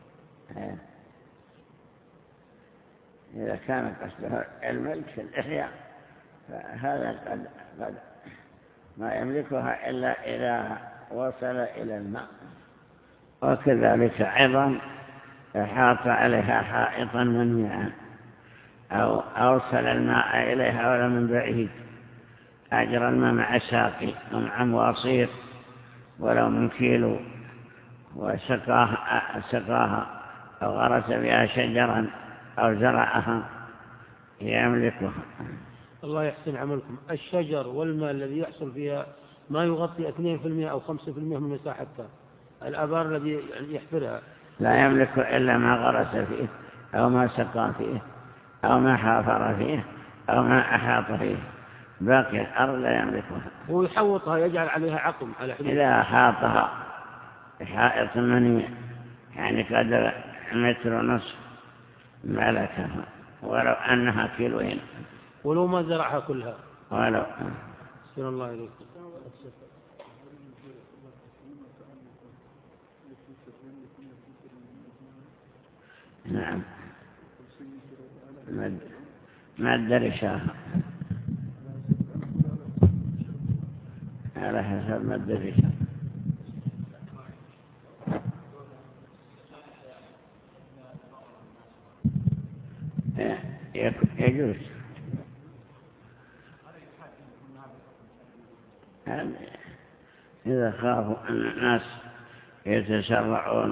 إذا كان قصده الملك في الإحياء فهذا قد, قد ما يملكها إلا إذا وصل إلى الماء. وكذلك أيضا حاط عليها حائطا منيعا أو أوصل الماء إليها ولا من بعيد، أجرى الماء مع ساقي ومع مواصير ولو من كيلو، وسقاها سقاها أو غرس بها شجرا أو زرعها يملكها. الله يحسن عملكم. الشجر والماء الذي يحصل فيها ما يغطي اثنين بالمئة أو خمسة بالمئة من مساحتها، الآبار الذي يحفرها لا يملك إلا ما غرس فيه أو ما سقى فيه أو ما حافر فيه أو ما أحاط فيه، باقي الأرض لا يملكها. هو يحوطها يجعل عليها عقم على حدود. إذا أحاطها بحائط منيع يعني قدر متر ونصف ملكها ولو أنها كيلوين، ولو ما زرعها كلها ولو. سن الله إليكم. نعم ما الدرشاها على حسب ما الدرشاها يجوز. إذا خافوا أن الناس يتسرعون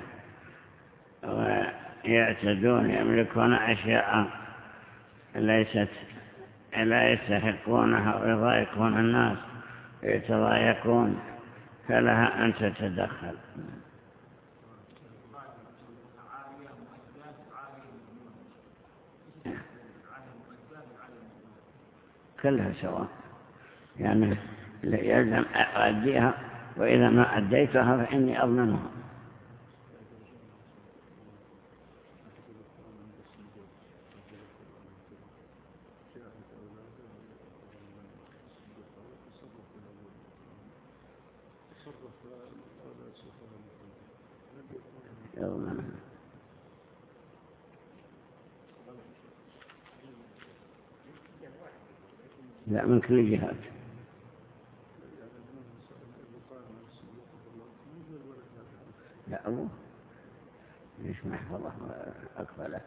ويعتدون يملكون أشياء ليست لا يستحقونها ويضايقون الناس ويتضايقون فلها أن تتدخل. كلها سواء، يعني يلزم أؤديها، وإذا ما أديتها فإني أضمنها. يضمنها. لا من كل جهات. لا أبوه ليش ما يحفظه أكفله.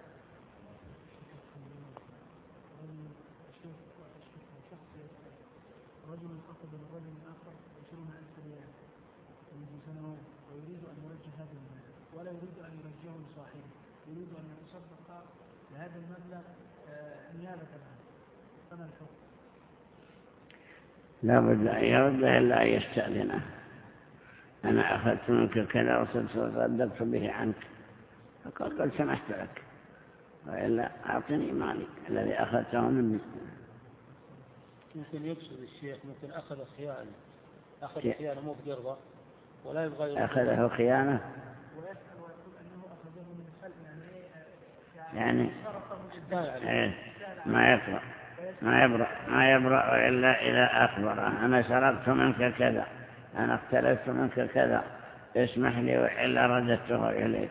رجل أخذ من رجل آخر عشرون ألف ريال منذ سنوات ويريد أن يرجع هذا المال ولا يريد أن يرجعه لصاحبه، يريد أن يتصدق بهذا المبلغ نيابة عنه، فما الحكم؟ لا بد أن يرد إلا أن يستأذنه. أنا أخذت منك كذا وصدقت به عنك، فقال قد سمحت لك، وإلا أعطني مالي الذي أخذته مني. ممكن يقصد الشيخ ممكن أخذ خيانة، أخذ خيانة مو بقرضة ولا يبغى يرد. أخذه خيانة ويسأل ويقول أنه أخذه من خلق يعني يعني إيه ما يقرأ ما يبرأ ما يبرأ إلا إذا أخبره أنا سرقت منك كذا، أنا اختلفت منك كذا، اسمح لي وإلا رددته إليك.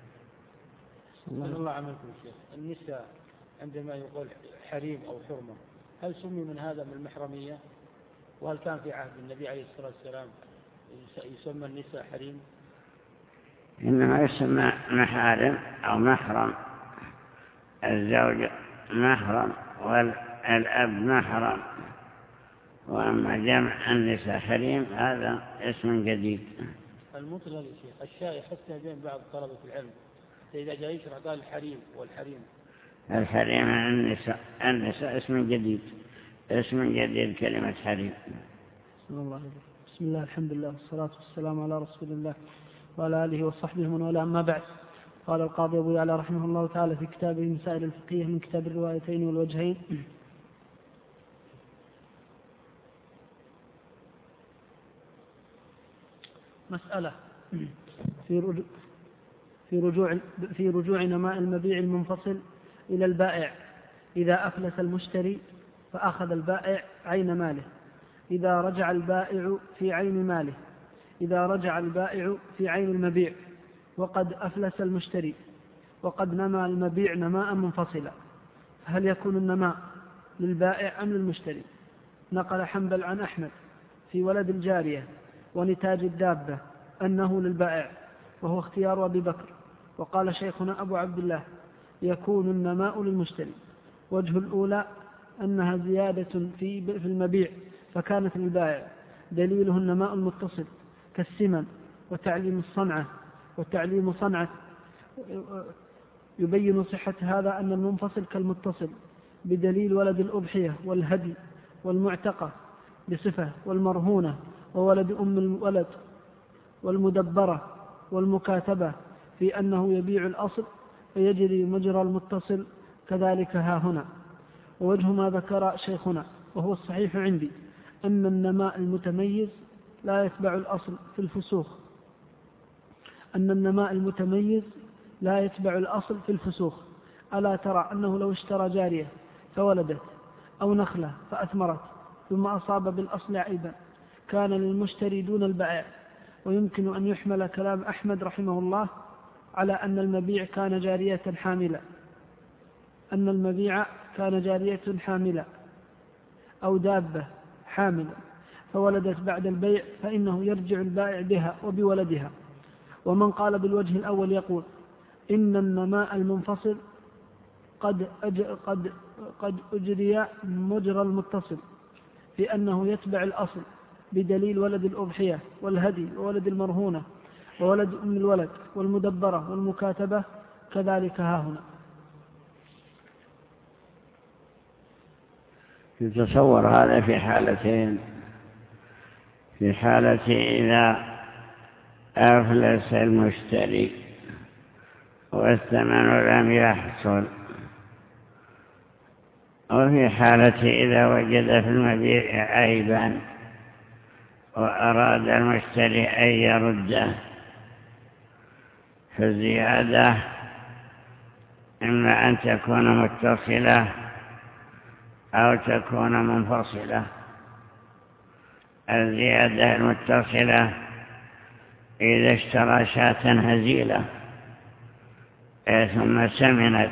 الله عملكم الشيخ. النساء عندما يقول حريم أو حرمة هل سمي من هذا من المحرمية؟ وهل كان في عهد النبي عليه الصلاة والسلام يسمى النساء حريم؟ إنما يسمى محارم أو محرم، الزوج محرم والأب محرم، وأما جمع النساء حريم هذا اسم جديد. المطلق يا شيخ الشائع حتى بين بعض طلبة العلم إذا جاء يشرح قال الحريم والحريم. الحريم النساء النساء اسم جديد، اسم جديد كلمة حريم. بسم الله بسم الله الحمد لله والصلاة والسلام على رسول الله وعلى آله وصحبه من والاه. أما بعد، قال القاضي أبو يعلى رحمه الله تعالى في كتابه مسائل الفقهية من كتاب الروايتين والوجهين: مسألة في رجوع في رجوع في رجوع نماء المبيع المنفصل إلى البائع إذا أفلس المشتري فأخذ البائع عين ماله، إذا رجع البائع في عين ماله، إذا رجع البائع في عين المبيع وقد أفلس المشتري وقد نمى المبيع نماء منفصلا، هل يكون النماء للبائع أم للمشتري؟ نقل حنبل عن أحمد في ولد الجارية ونتاج الدابة أنه للبائع، وهو اختيار أبي بكر. وقال شيخنا أبو عبد الله يكون النماء للمشتري. وجه الأولى أنها زيادة في في المبيع فكانت للبائع، دليله النماء المتصل كالسمن وتعليم الصنعة وتعليم صنعة. يبين صحة هذا أن المنفصل كالمتصل بدليل ولد الأضحية والهدي والمعتقة بصفة والمرهونة وولد أم الولد والمدبرة والمكاتبة في أنه يبيع الأصل فيجري مجرى المتصل، كذلك ها هنا. ووجه ما ذكر شيخنا وهو الصحيح عندي أن النماء المتميز لا يتبع الأصل في الفسوخ أن النماء المتميز لا يتبع الأصل في الفسوخ. ألا ترى أنه لو اشترى جارية فولدت أو نخلة فأثمرت ثم أصاب بالأصل عيبا كان للمشتري دون البائع. ويمكن أن يحمل كلام أحمد رحمه الله على أن المبيع كان جارية حاملة أن المبيع كان جارية حاملة أو دابة حاملة فولدت بعد البيع فإنه يرجع البائع بها وبولدها. ومن قال بالوجه الأول يقول إن النماء المنفصل قد أج... قد قد أجري مجرى المتصل في أنه يتبع الأصل بدليل ولد الأضحية والهدي وولد المرهونة وولد أم الولد والمدبرة والمكاتبة، كذلك ها هنا. يتصور هذا في حالتين: في حالة إذا أفلس المشتري والثمن لم يحصل، وفي حالة إذا وجد في المبيع عيبا وأراد المشتري أن يرده. فالزيادة إما أن تكون متصلة أو تكون منفصلة. الزيادة المتصلة إذا اشترى شاة هزيلة ثم سمنت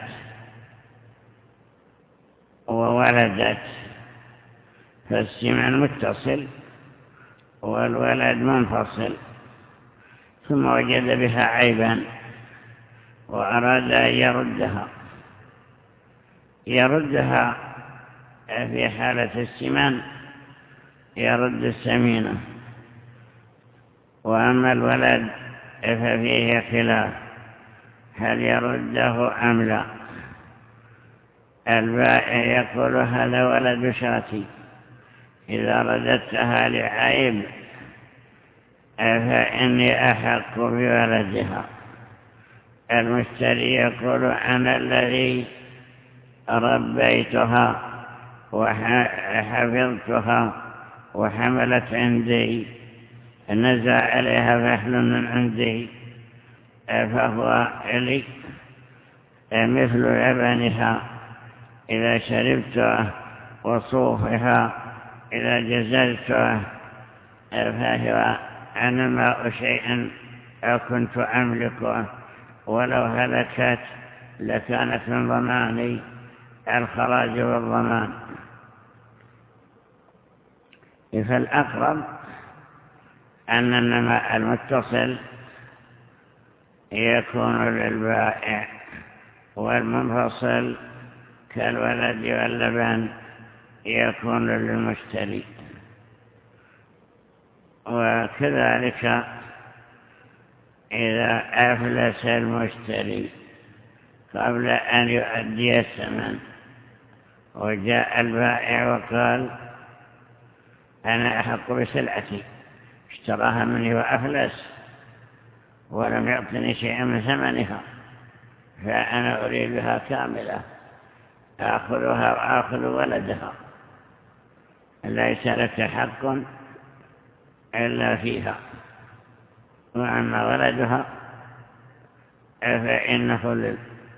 وولدت فالسمن متصل والولد منفصل، ثم وجد بها عيبا وأراد أن يردها يردها في حالة السمن يرد السمينة. وأما الولد ففيه خلاف هل يرده أم لا. البائع يقول هذا ولد شاتي، إذا رددتها لعيب فإني أحق بولدها. المشتري يقول أنا الذي ربيتها وحفظتها وحملت عندي، نزع عليها فحل من عندي فهو لي مثل لبنها إذا شربته وصوفها إذا جزلته، فهو أنا ما شيء كنت أملكه، ولو هلكت لكانت من ضماني الخراج والضمان. فالأقرب أن النماء المتصل يكون للبائع، والمنفصل كالولد واللبن يكون للمشتري. وكذلك إذا أفلس المشتري قبل أن يؤدي الثمن وجاء البائع وقال أنا أحق بسلعتي، اشتراها مني وأفلس ولم يعطني شيئا من ثمنها، فأنا أريدها كاملة آخذها وآخذ ولدها، ليس لك حق إلا فيها، وأما ولدها فإنه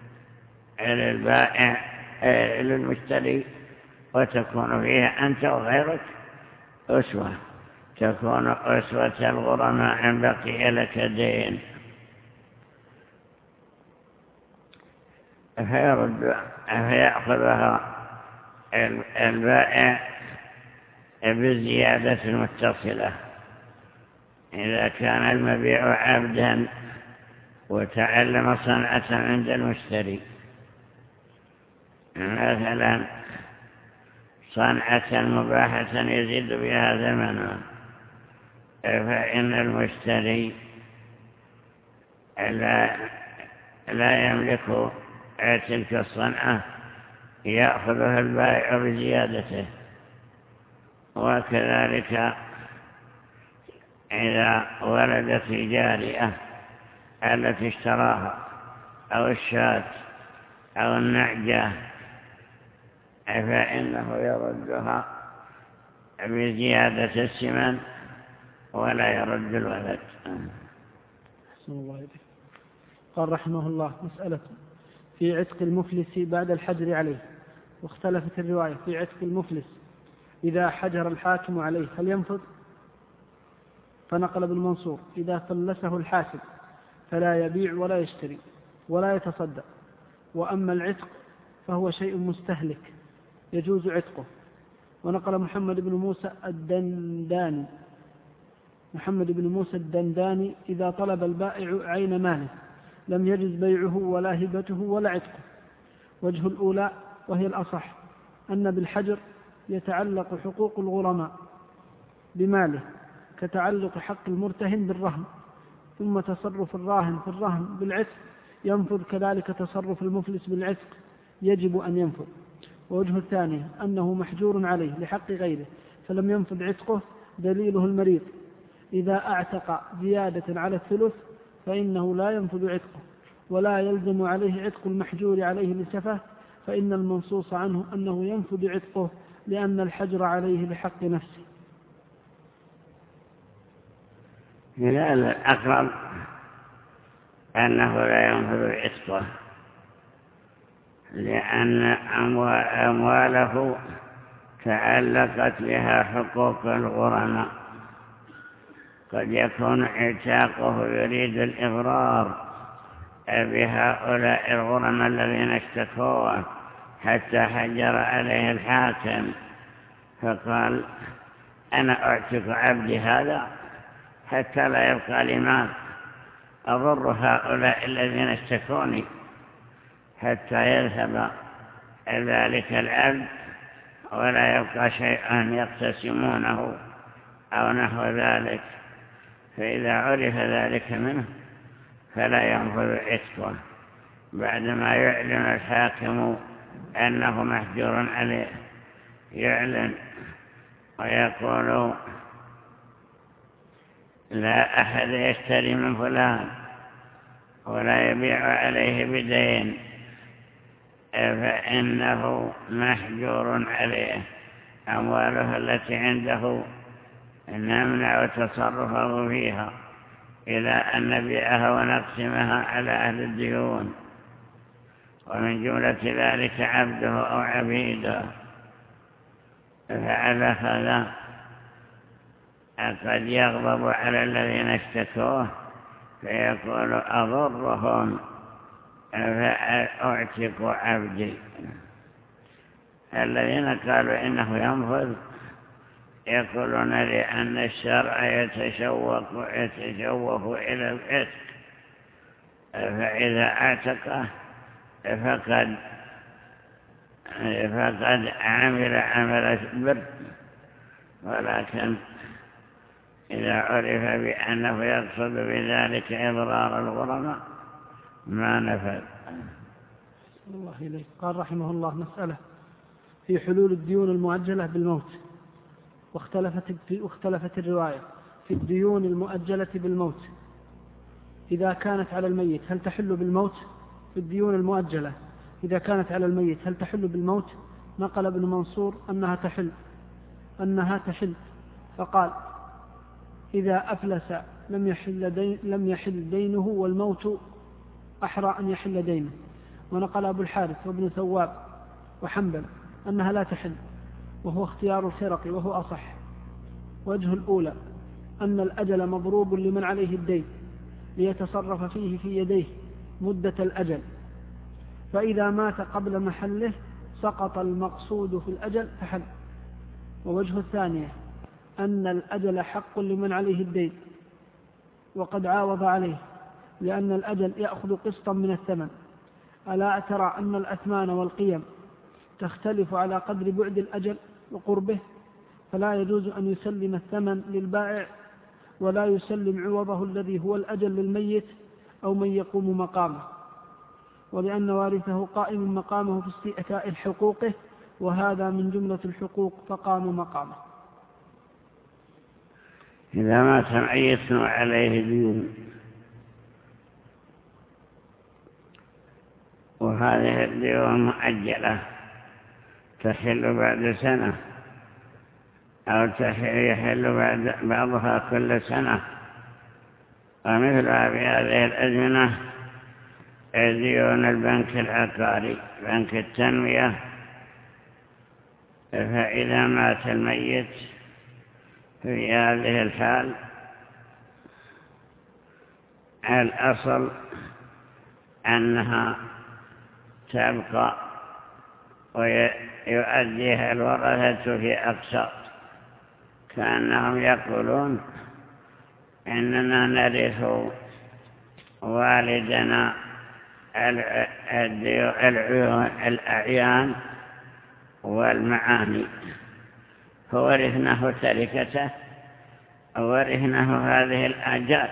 للبائع للمشتري، وتكون فيها أنت وغيرك أسوة، تكون أسوة الغرماء إن بقي لك دين، فيرد فيأخذها البائع بزيادة متصلة. إذا كان المبيع عبدا وتعلم صنعة عند المشتري، مثلا صنعة مباحة يزيد بها ثمنها، فإن المشتري لا, لا يملك تلك الصنعة، يأخذها البائع بزيادته. وكذلك إذا ولدت الجارية التي اشتراها أو الشاة أو النعجة، فإنه يردها بزيادة السمن ولا يرد الولد. أحسن الله إليك. قال رحمه الله: مسألة في عتق المفلس بعد الحجر عليه، واختلفت الرواية في عتق المفلس إذا حجر الحاكم عليه هل ينفذ؟ فنقل ابن منصور: إذا فلسه الحاسب فلا يبيع ولا يشتري ولا يتصدق، وأما العتق فهو شيء مستهلك يجوز عتقه. ونقل محمد بن موسى الدنداني محمد بن موسى الدنداني: إذا طلب البائع عين ماله لم يجز بيعه ولا هبته ولا عتقه. وجه الأولى وهي الأصح أن بالحجر يتعلق حقوق الغرماء بماله كتعلق حق المرتهن بالرهن، ثم تصرف الراهن في الرهن بالعتق ينفذ، كذلك تصرف المفلس بالعتق يجب أن ينفذ. ووجه الثاني أنه محجور عليه لحق غيره فلم ينفذ عتقه، دليله المريض إذا أعتق زيادة على الثلث فإنه لا ينفذ عتقه، ولا يلزم عليه عتق المحجور عليه لسفه، فإن المنصوص عنه أنه ينفذ عتقه لأن الحجر عليه بحق نفسه. لا الأقرب أنه لا ينفذ عتقه، لأن أمواله تعلقت بها حقوق الغرماء. قد يكون عتاقه يريد الإغرار بهؤلاء الغرماء الذين اشتكوه حتى حجر عليه الحاكم، فقال: أنا أعتق عبدي هذا حتى لا يبقى لي مال، أضر هؤلاء الذين اشتكوني حتى يذهب ذلك العبد ولا يبقى شيئا يقتسمونه أو نحو ذلك. فإذا عرف ذلك منه فلا ينفذ عتقه بعدما يعلن الحاكم أنه محجور عليه، يعلن ويقول: لا أحد يشتري من فلان ولا يبيع عليه بدين، فإنه محجور عليه، أمواله التي عنده نمنع تصرفه فيها إلى أن نبيعها ونقسمها على أهل الديون، ومن جملة ذلك عبده أو عبيده. فعلى هذا قد يغضب على الذين اشتكوه فيقول: أضرهم فأعتق عبدي. الذين قالوا إنه ينفذ يقولون لأن الشرع يتشوق يتشوف إلى العتق، فإذا اعتقه فقد فقد عمل عمل البر، ولكن إذا عرف بأنه يقصد بذلك إضرار الغرماء ما نفذ. الله إليك. قال رحمه الله: مسألة في حلول الديون المؤجلة بالموت، واختلفت واختلفت الرواية في الديون المؤجلة بالموت. إذا كانت على الميت هل تحل بالموت في الديون المؤجلة إذا كانت على الميت هل تحل بالموت؟ نقل ابن منصور أنها تحل أنها تحل فقال إذا أفلس لم يحل, دين لم يحل دينه والموت أحرى أن يحل دينه. ونقل أبو الحارث وابن ثواب وحنبل أنها لا تحل، وهو اختيار الخرقي وهو أصح. وجه الأولى أن الأجل مضروب لمن عليه الدين ليتصرف فيه في يديه مدة الأجل، فإذا مات قبل محله سقط المقصود في الأجل فحل. ووجه الثانية أن الأجل حق لمن عليه الدين وقد عاوض عليه، لأن الأجل يأخذ قسطا من الثمن. ألا ترى أن الأثمان والقيم تختلف على قدر بعد الأجل وقربه، فلا يجوز أن يسلم الثمن للبائع ولا يسلم عوضه الذي هو الأجل للميت أو من يقوم مقامه، ولأن وارثه قائم مقامه في استئتاء حقوقه، وهذا من جملة الحقوق فقام مقامه. إذا مات ميت وعليه ديون وهذه الديون مؤجلة تحل بعد سنة أو يحل بعد بعضها كل سنة، ومثلها في هذه الأزمنة ديون البنك العقاري بنك التنمية. فإذا مات الميت في هذه الحال الأصل أنها تبقى ويؤديها الورثة في أقساط، كأنهم يقولون إننا نرث والدنا الأعيان والمعاني، فورثناه تركته وورثناه هذه الآجال،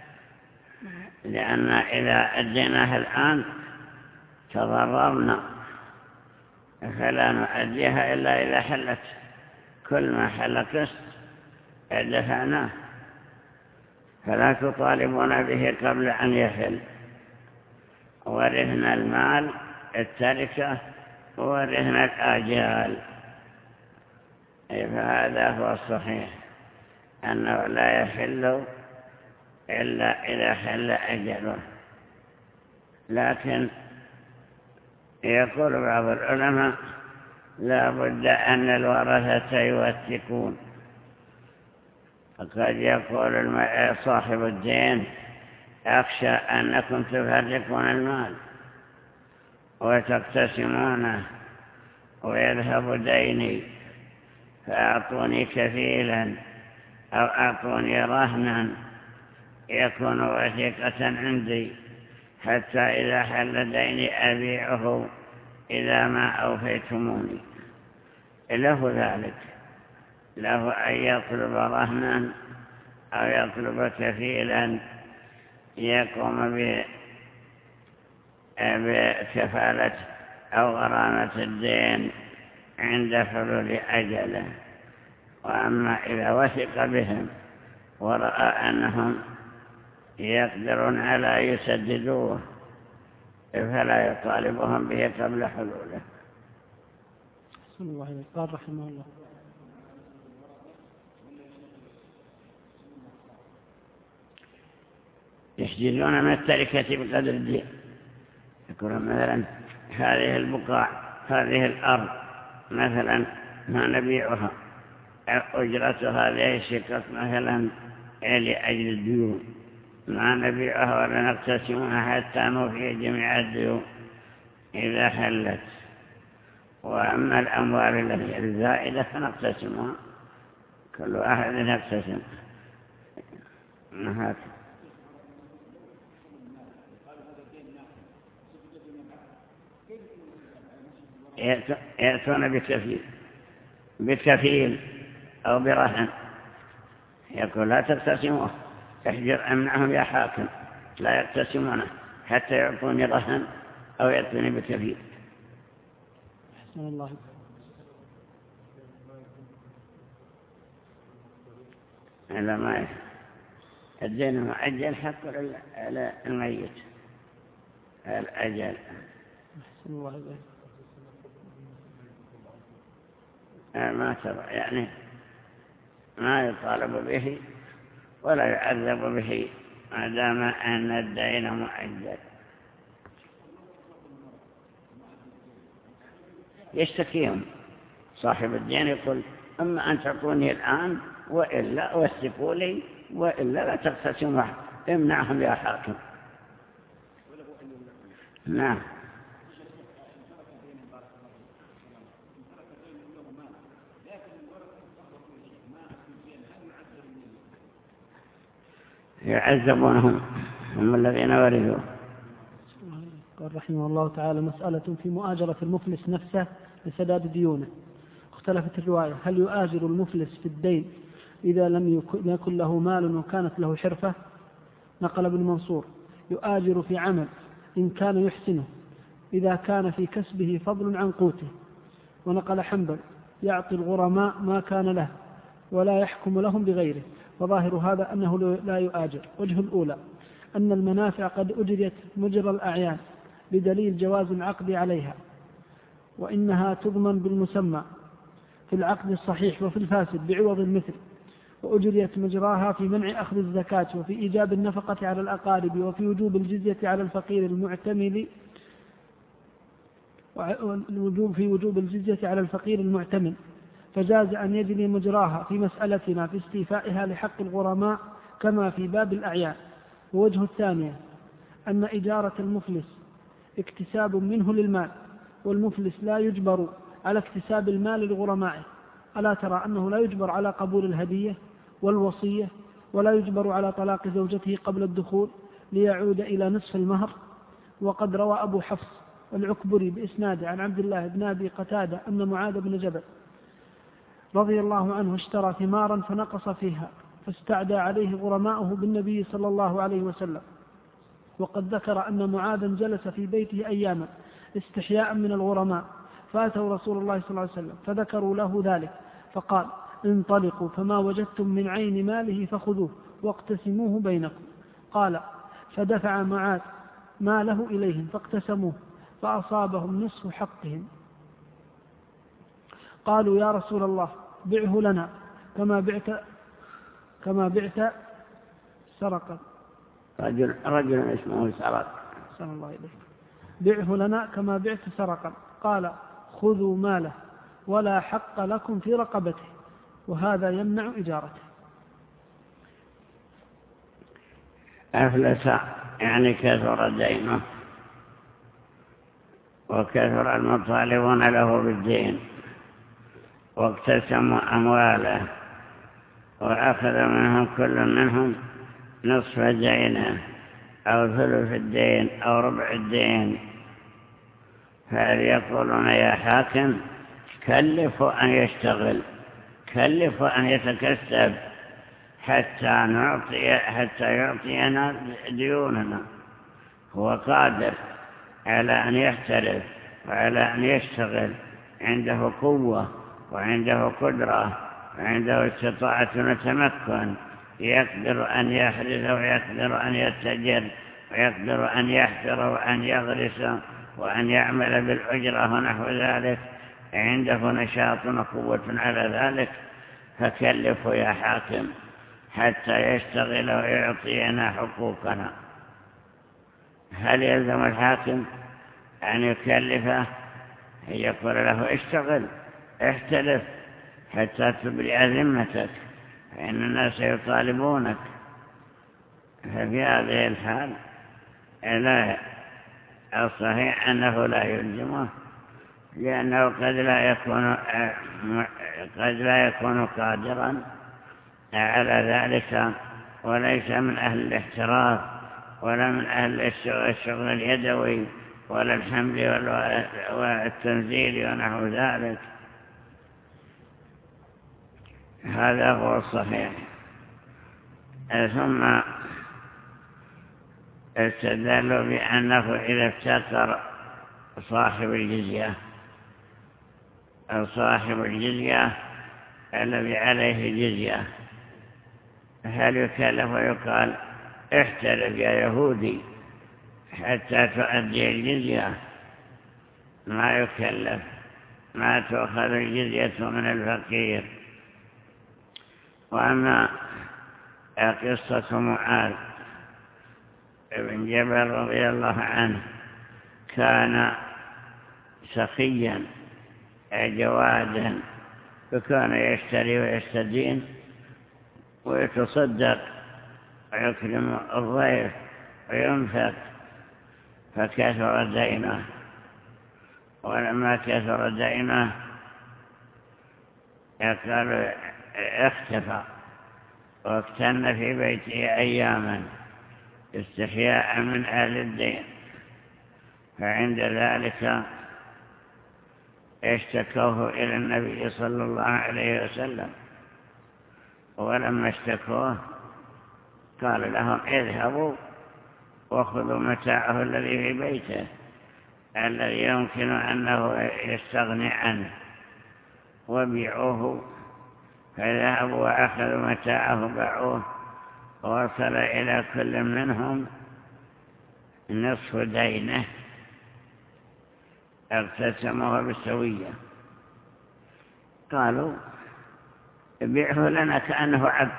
لأن إذا أديناها الآن تضررنا، فلا نؤديها إلا إذا حلت. كل ما حل قسط دفعناه، فلا تطالبون به قبل أن يحل. ورثنا المال التركة وورثنا الآجال، فهذا هو الصحيح أنه لا يحل إلا إذا حل أجله. لكن يقول بعض العلماء لا بد أن الورثة يوثقون. قد يقول صاحب الدين أخشى أنكم تفرقون المال وتقتسمونه ويذهب ديني، فأعطوني كفيلا أو أعطوني رهنا يكون وثيقة عندي، حتى إذا حل ديني أبيعه إذا ما أوفيتموني. له ذلك، له أن يطلب رهنا أو يطلب كفيلا يقوم بكفالة أو غرامة الدين عند حلول أجله. وأما إذا وثق بهم ورأى أنهم يقدرون على يسددوه فلا يطالبهم به قبل حلوله. بسم الله عليه قال رحمه الله يحجزون من التركة بقدر الدين، يقولون مثلا هذه البقاع هذه الأرض مثلا ما نبيعها، أجرة هذه الشقة مثلا لأجل الديون ما نبيعها ولا نقتسمها حتى نوفي جميع الديون إذا حلت. وأما الأموال التي الزائدة فنقتسمها، كل واحد يقتسم. هكذا يأتون بكفيل بكفيل أو برهن، يقول لا تقتسموه، احجر أمنعهم يا حاكم، لا يقتسمونه حتى يعطوني رهن أو يأتوني بكفيل. أحسن الله. إلا ما الدين المؤجل حق على الميت. الأجل. ما ترى يعني ما يطالب به ولا يعذب به ما دام أن الدين مؤجل. يشتكيهم صاحب الدين يقول أما أن تعطوني الآن وإلا وثقوا لي وإلا لا تقتسموا، امنعهم يا حاكم. نعم. يعذبونهم هم الذين ورثوا. قال رحمه الله تعالى: مسألة في مؤاجرة المفلس نفسه لسداد ديونه. اختلفت الرواية: هل يؤاجر المفلس في الدين إذا لم يكن له مال وكانت له حرفة؟ نقل ابن منصور: يؤاجر في عمل إن كان يحسنه إذا كان في كسبه فضل عن قوته. ونقل حنبل: يعطي الغرماء ما كان له ولا يحكم لهم بغيره. وظاهر هذا أنه لا يؤاجر. وجه الأولى أن المنافع قد أجريت مجرى الأعيان بدليل جواز العقد عليها، وإنها تضمن بالمسمى في العقد الصحيح وفي الفاسد بعوض المثل، وأجريت مجراها في منع أخذ الزكاة وفي إيجاب النفقة على الأقارب وفي وجوب الجزية على الفقير المعتمل والوجوب في وجوب الجزية على الفقير المعتمل، فجاز أن يجري مجراها في مسألتنا في استيفائها لحق الغرماء كما في باب الأعيان. ووجه الثانية أن إجارة المفلس اكتساب منه للمال، والمفلس لا يجبر على اكتساب المال لغرمائه. ألا ترى أنه لا يجبر على قبول الهدية والوصية، ولا يجبر على طلاق زوجته قبل الدخول ليعود إلى نصف المهر؟ وقد روى أبو حفص العكبري بإسناده عن عبد الله بن أبي قتادة أن معاذ بن جبل رضي الله عنه اشترى ثمارا فنقص فيها فاستعدى عليه غرماؤه بالنبي صلى الله عليه وسلم. وقد ذكر أن معاذا جلس في بيته أياما استحياء من الغرماء، فأتوا رسول الله صلى الله عليه وسلم فذكروا له ذلك، فقال: انطلقوا فما وجدتم من عين ماله فخذوه واقتسموه بينكم. قال: فدفع معاذ ماله إليهم فاقتسموه فأصابهم نصف حقهم. قالوا: يا رسول الله بعه لنا كما بعت كما بعت سرقا. رجل رجل اسمه سرق. صلى الله عليه وسلم: بعه لنا كما بعت سرقا. قال: خذوا ماله ولا حق لكم في رقبته، وهذا يمنع إجارته. أفلس يعني كثر دينه وكثر المطالبون له بالدين، واقتسموا أمواله وأخذ منهم كل منهم نصف دينه أو ثلث الدين أو ربع الدين، فهل يقولون يا حاكم كلف أن يشتغل، كلف أن يتكسب حتى نعطي حتى يعطينا ديوننا؟ هو قادر على أن يحترف وعلى أن يشتغل، عنده قوة وعنده قدرة وعنده استطاعة وتمكن، يقدر أن يحرث ويقدر أن يتجر ويقدر أن يحفر وأن يغرس وأن يعمل بالأجرة ونحو ذلك، عنده نشاط وقوة على ذلك، فكلفوا يا حاكم حتى يشتغل ويعطينا حقوقنا. هل يلزم الحاكم أن يكلفه يقول له اشتغل احتلف حتى تبرئ ذمتك، فإن الناس يطالبونك؟ ففي هذه الحال لا، الصحيح أنه لا يلزمه، لأنه قد لا يكون قد لا يكون قادرا على ذلك، وليس من أهل الاحتراف ولا من أهل الشغل اليدوي ولا الحمل والتنزيل ونحو ذلك. هذا هو الصحيح. ثم استدلوا بأنه إذا افتقر صاحب الجزية أو صاحب الجزية الذي عليه جزية، هل يكلف ويقال احترف يا يهودي حتى تؤدي الجزية ما يكلف، ما تؤخذ الجزية من الفقير. وأما قصة معاذ بن جبل رضي الله عنه، كان سخيا جوادا، فكان يشتري ويستدين ويتصدق ويكرم الضيف وينفق، فكثر دينه. ولما كثر دينه قال اختفى واكتن في بيته أياما استحياء من أهل الدين، فعند ذلك اشتكوه إلى النبي صلى الله عليه وسلم. ولما اشتكوه قال لهم اذهبوا وخذوا متاعه الذي في بيته الذي يمكن أنه يستغني عنه وبيعوه. فذهبوا وأخذوا متاعه باعوه، ووصل إلى كل منهم نصف دينه، اقتسموه بالسوية. قالوا ابيعه لنا كأنه عبد،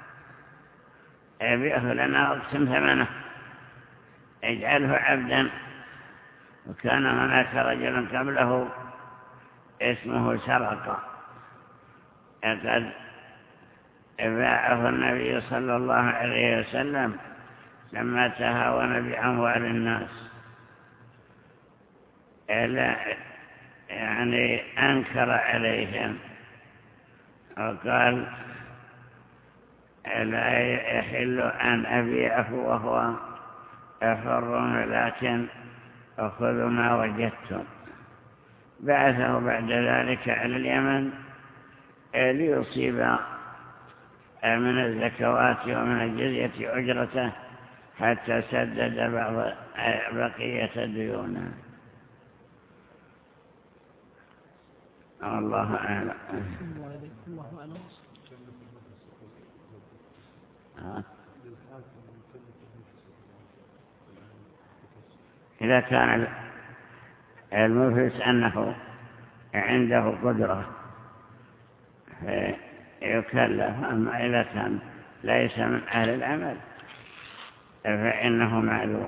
ابيعه لنا واقسم ثمنه، اجعله عبدا. وكان هناك رجل قبله اسمه سرقة، قد باعه النبي صلى الله عليه وسلم لما تهاون بأموال الناس، يعني أنكر عليهم وقال لا يحل أن أبيعه وهو حر، لكن أخذوا ما وجدتم. بعثه بعد ذلك على اليمن ليصيب من الزكوات ومن الجزية أجرته حتى سدد بعض بقية ديونه. الله أعلم. الله أعلم. إذا كان المفلس أنه عنده قدرة يكلف، أما إذا كان ليس من أهل العمل فإنه معذور.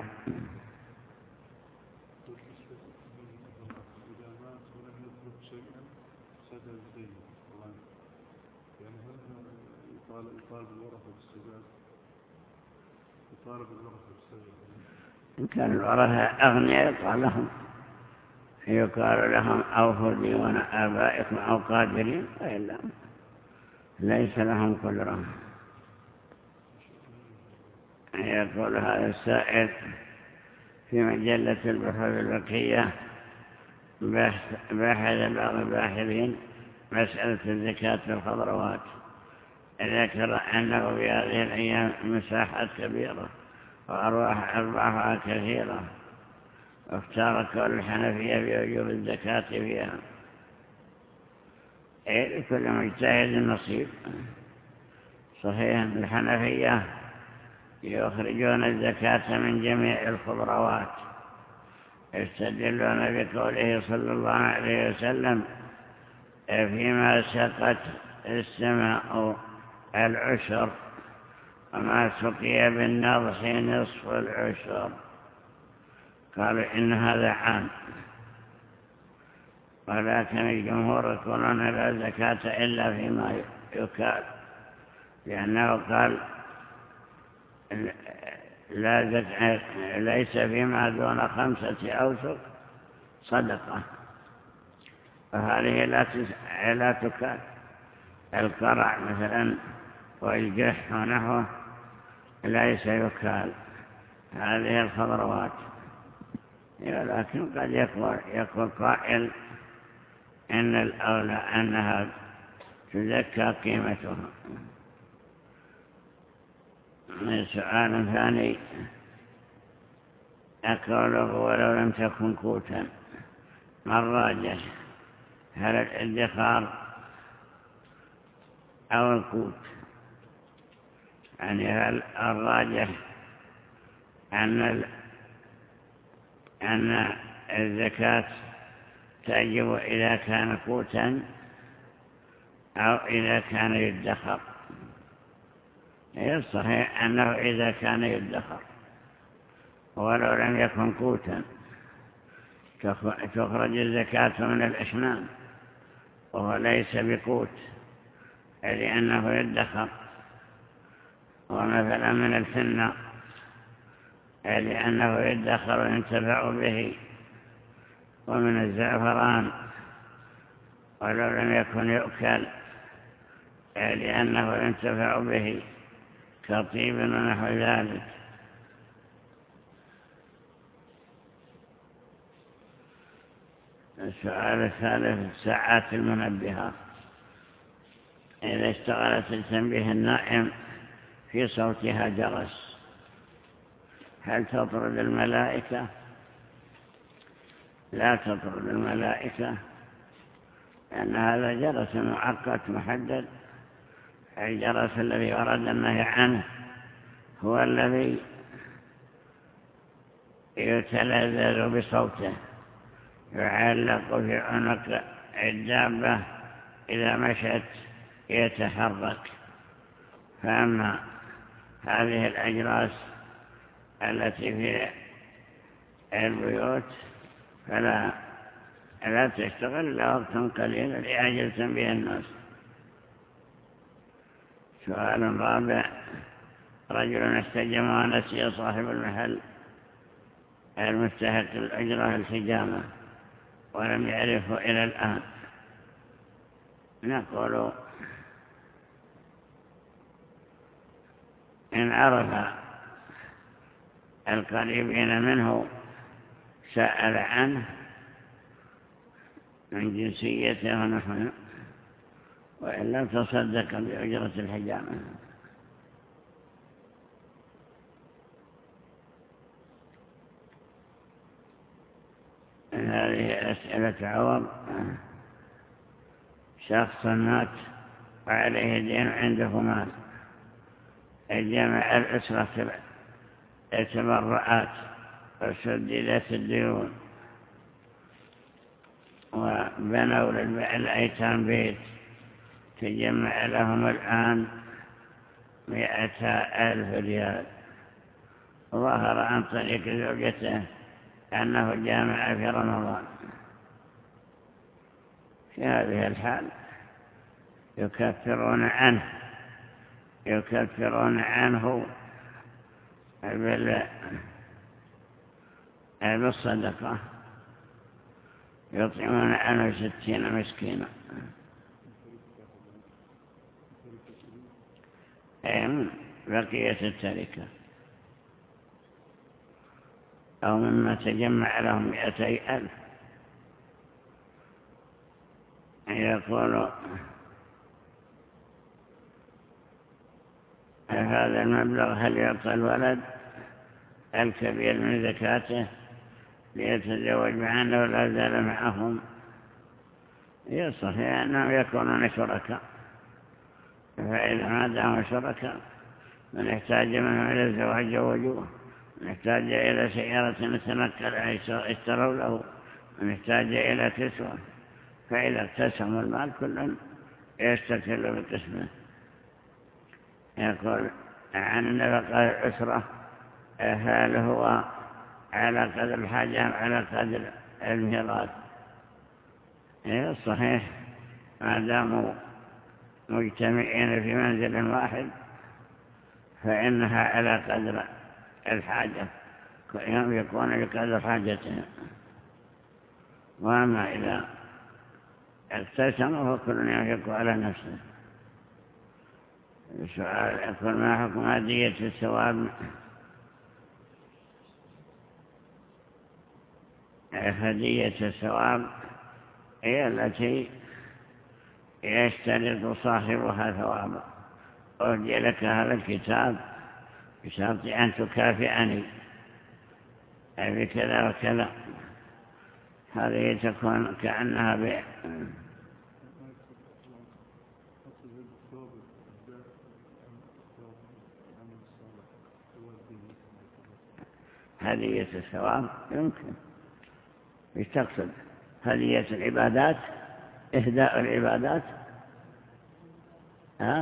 إن كان الورثة أغنياء يقال لهم يقال لهم أوفوا ديون آبائكم أو قادرين، وإلا ليس لهم قدرة. يقول هذا السائل في مجلة البحوث الفقهية، باحث بعض الباحثين مسألة الزكاة في الخضروات، ذكر أنه في هذه الأيام مساحات كبيرة وأرواحها كثيرة، واختار كل الحنفية بوجوب الزكاة فيها. لكل مجتهد النصيب. صحيح الحنفية يخرجون الزكاة من جميع الخضروات، يستدلون بقوله صلى الله عليه وسلم فيما سقت السماء العشر وما سقي بالنضح نصف العشر. قالوا إن هذا عام، ولكن الجمهور يقولون لا زكاة إلا فيما يكال، لأنه قال لا زكاة ليس فيما دون خمسة أوسق صدقة، فهذه لا تكال. القرع مثلا والجح ونحوه ليس يكال، هذه الخضروات. ولكن قد يقول, يقول قائل إن الأولى أنها تزكى قيمتها. سؤال ثاني أقوله ولو لم تكن قوتا، ما الراجح؟ هل الادخار أو القوت؟ يعني هل الراجح أن أن الزكاة تجب إذا كان قوتا أو إذا كان يدخر. الصحيح أنه إذا كان يدخر ولو لم يكن قوتا تخرج الزكاة من الأشمام وهو ليس بقوت لأنه يدخر، ومثلا من الفنة لأنه يدخر وينتفع به، ومن الزعفران ولو لم يكن يؤكل لأنه ينتفع به كطيب ونحو ذلك. السؤال الثالث: ساعات المنبهات إذا اشتغلت التنبيه النائم في صوتها جرس هل تطرد الملائكة؟ لا تطرد الملائكة، لأن هذا جرس معقد محدد. الجرس الذي ورد النهي عنه هو الذي يتلذذ بصوته، يعلق في عنق الدابة إذا مشت يتحرك. فأما هذه الأجراس التي في البيوت فلا لا تشتغل إلا وقت قليل لأجل تنبيه الناس. سؤال رابع: رجل استجم ونسي صاحب المحل المستحق الأجرة الحجامة ولم يعرفه إلى الآن، نقول إن عرف القريبين منه سأل عنه من جنسيته ونحن، وإلا تصدق بأجرة الحجامة. هذه أسئلة عوض. شخص مات وعليه دين عنده مال، جمع الأسرة التبرعات وسددت الديون وبنوا للأيتام بيت، تجمع لهم الآن مئة ألف ريال. ظهر عن طريق زوجته أنه جامع في رمضان. في هذه الحال يكفرون عنه يكفرون عنه بالصدقة، يطعمون عنه ستين مسكينا. بقية التركة أو مما تجمع لهم مئتي ألف. يقول هذا المبلغ هل يعطى الولد الكبير من زكاته ليتزوج مع أنه لا زال معهم؟ يصحيح أنهم يكونون شركاء، فإذا ما داموا شركاء من احتاج منهم إلى الزواج زوجوه، من احتاج إلى سيارة نتنقل اشتروا له، من احتاج إلى كسوة، فإذا اقتسموا المال كل يستكل بقسمه. يقول عن النفقة الأسرة هل هو على قدر الحاجة أم على قدر الميراث؟ صحيح ما داموا مجتمعين في منزل واحد فإنها على قدر الحاجة، كل يوم يكون بقدر حاجته. وأما إذا اقتسموا فكل يوم يكون على نفسه. السؤال يقول ما حكم هدية الثواب؟ هدية الثواب هي التي يشترط صاحبها ثوابا. أهدي لك هذا الكتاب بشرط أن تكافئني بكذا وكذا، هذه تكون كأنها بيع. هدية الثواب يمكن ايش تقصد؟ هدية العبادات، إهداء العبادات؟ ها؟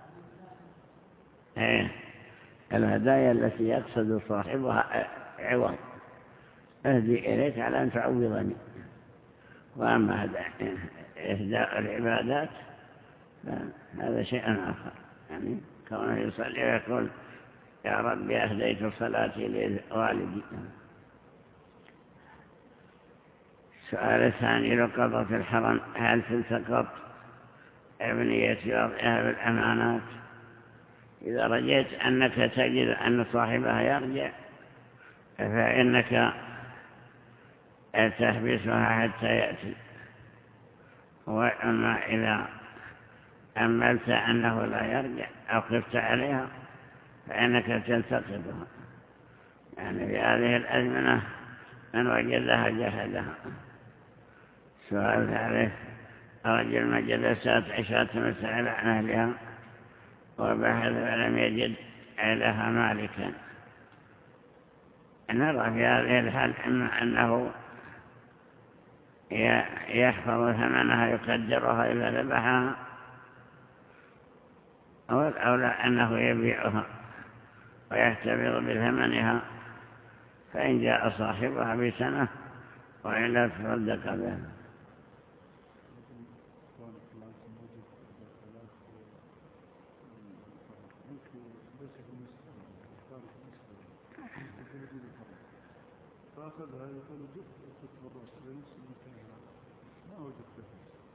ايه الهدايا التي يقصد صاحبها عوض، أهدي إليك على أن تعوضني. وأما إهداء العبادات هذا شيء آخر، يعني كونه يصلي ويقول يا ربي أهديت صلاتي لوالدي. السؤال الثاني: لقطة الحرم هل تلتقط بنية وضعها بالأمانات؟ إذا رجيت أنك تجد أن صاحبها يرجع فإنك تحبسها حتى يأتي، وأما إذا أملت أنه لا يرجع أو خفت عليها فإنك تلتقطها. يعني في هذه الأزمنة من وجدها جهدها. سؤال ثالث: رجل ما جلست عشاة مسألة عن أهلها وبحث ولم يجد لها مالكا، نرى في هذه الحال إما أنه يحفظ ثمنها يقدرها إذا ذبحها، أو الأولى أنه يبيعها ويحتفظ بثمنها، فإن جاء صاحبها بسنة وإلا تصدق بها. فأخذها يقول جئت ست مرات لنفس المكان ما وجدتها،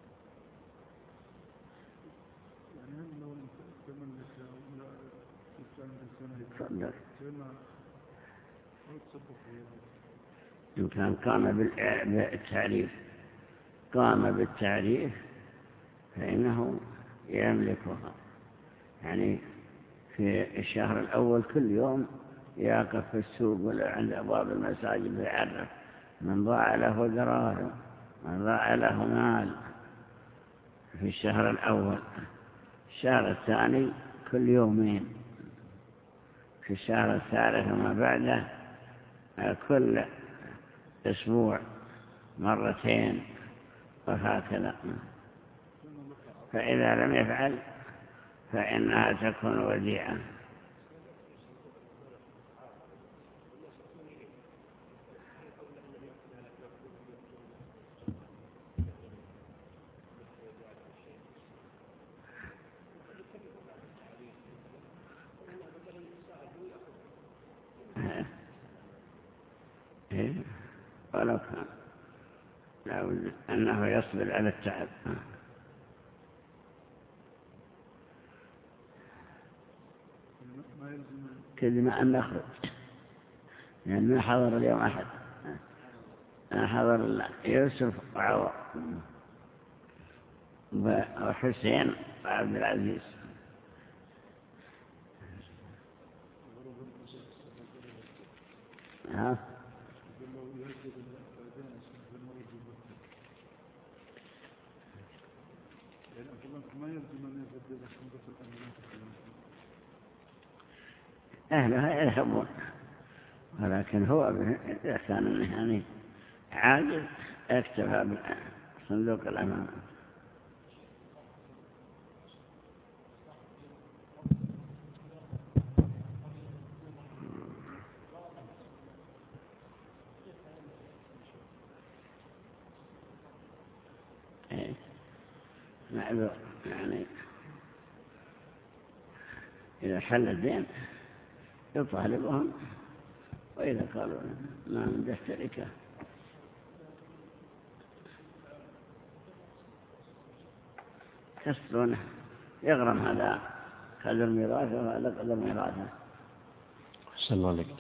يعني هل لو انت تملك ولا تستعمل سنة فإما أو تصدق فيها؟ إن كان قام بالتعريف قام بالتعريف فإنه يملكها. يعني في الشهر الأول كل يوم يقف في السوق ولا عند أبواب المساجد ويعرف من ضاع له دراهم، من ضاع له مال في الشهر الأول. الشهر الثاني كل يومين، في الشهر الثالث وما بعده كل أسبوع مرتين، وهكذا. فإذا لم يفعل فإنها تكون وديعة. ولو كان لابد أنه يصبر على التعب. كلمة أن نخرج، يعني ما حضر اليوم أحد، أنا حضر يوسف وعوض وحسين وعبد العزيز. ها أهلها يذهبون، ولكن هو إذا كان يعني عاجز اكتفى بصندوق الأمانة. معذور، يعني إذا حل الدين يطالبهم، وإذا قالوا ما من تركه يسرونه، يغرم هذا قدر ميراثه وهذا قدر ميراثه. أحسن الله عليك.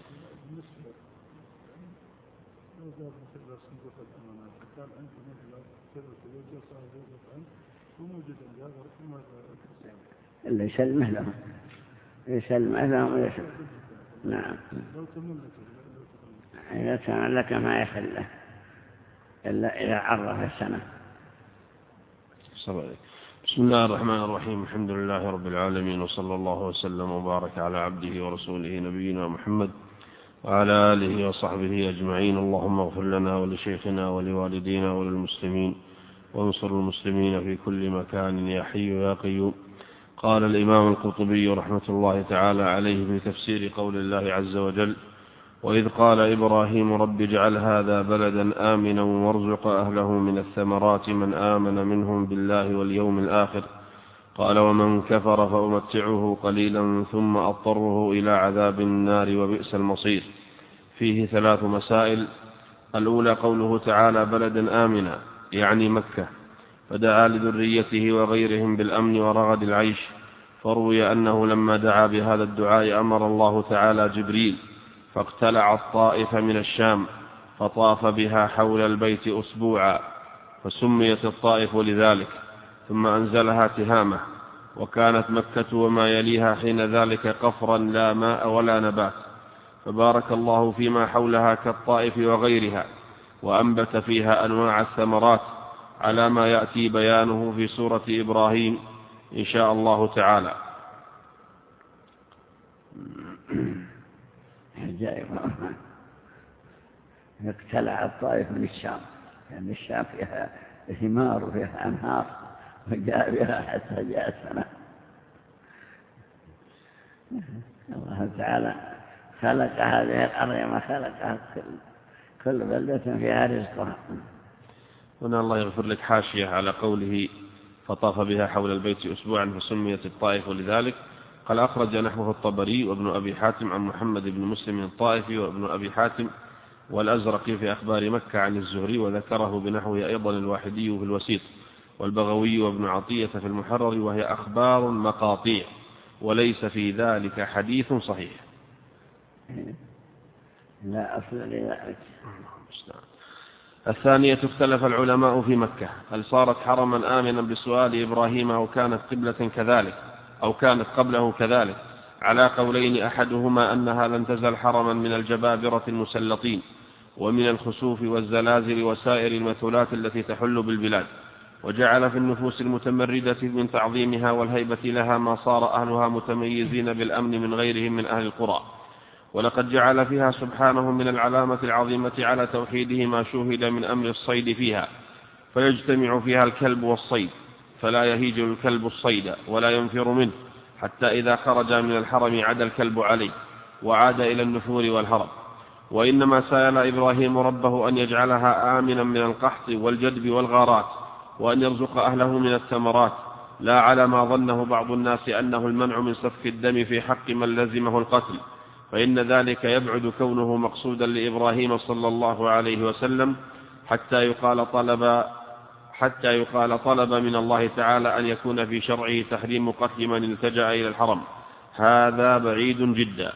إلا يسلمه لهم، يسلمه لهم ويسلم. نعم، إذا تملك ما يحله إلا إذا عرف السنة. بسم الله الرحمن الرحيم. الحمد لله رب العالمين، وصلى الله وسلم وبارك على عبده ورسوله نبينا محمد وعلى آله وصحبه أجمعين. اللهم اغفر لنا ولشيخنا ولوالدينا وللمسلمين وانصر المسلمين في كل مكان يا حي يا قيوم. قال الإمام القرطبي رحمة الله تعالى عليه في تفسير قول الله عز وجل: وإذ قال إبراهيم رب اجعل هذا بلدا آمنا وارزق أهله من الثمرات من آمن منهم بالله واليوم الآخر قال ومن كفر فأمتعه قليلا ثم أضطره إلى عذاب النار وبئس المصير. فيه ثلاث مسائل. الأولى قوله تعالى بلدا آمنا يعني مكة، فدعا لذريته وغيرهم بالأمن ورغد العيش، فروي أنه لما دعا بهذا الدعاء أمر الله تعالى جبريل فاقتلع الطائف من الشام فطاف بها حول البيت أسبوعا فسميت الطائف لذلك، ثم أنزلها تهامة، وكانت مكة وما يليها حين ذلك قفرا لا ماء ولا نبات، فبارك الله فيما حولها كالطائف وغيرها، وأنبت فيها أنواع الثمرات على ما يأتي بيانه في سورة إبراهيم إن شاء الله تعالى. اقتلع الطائف من الشام، يعني الشام فيها ثمار وفيها أنهار، وجاء بها حتى جاء السنة. الله تعالى خلق هذه الأرض ما خلقها كل بلدة فيها رزقها. هنا الله يغفر لك حاشية على قوله فطاف بها حول البيت أسبوعا فسميت الطائف لذلك. قال أخرج نحوه الطبري وابن أبي حاتم عن محمد بن مسلم الطائفي وابن أبي حاتم والأزرقي في أخبار مكة عن الزهري، وذكره بنحوه أيضا الواحدي في الوسيط والبغوي وابن عطية في المحرر، وهي أخبار مقاطيع وليس في ذلك حديث صحيح. لا أصل لذلك. الثانية اختلف العلماء في مكة هل صارت حرما آمنا بسؤال إبراهيم أو كانت قبلة كذلك أو كانت قبله كذلك، على قولين، أحدهما أنها لن تزل حرما من الجبابرة المسلطين ومن الخسوف والزلازل وسائر المثلات التي تحل بالبلاد، وجعل في النفوس المتمردة من تعظيمها والهيبة لها ما صار أهلها متميزين بالأمن من غيرهم من أهل القرى، ولقد جعل فيها سبحانه من العلامة العظيمة على توحيده ما شوهد من أمر الصيد فيها، فيجتمع فيها الكلب والصيد فلا يهيج الكلب الصيد ولا ينفر منه، حتى إذا خرج من الحرم عاد الكلب عليه وعاد إلى النفور والهرب. وإنما سأل إبراهيم ربه أن يجعلها آمنا من القحط والجدب والغارات، وأن يرزق أهله من الثمرات، لا على ما ظنه بعض الناس أنه المنع من سفك الدم في حق من لزمه القتل، فإن ذلك يبعد كونه مقصودا لإبراهيم صلى الله عليه وسلم حتى يقال طلب حتى يقال طلب من الله تعالى أن يكون في شرعه تحريم قتل من التجأ إلى الحرم، هذا بعيد جدا.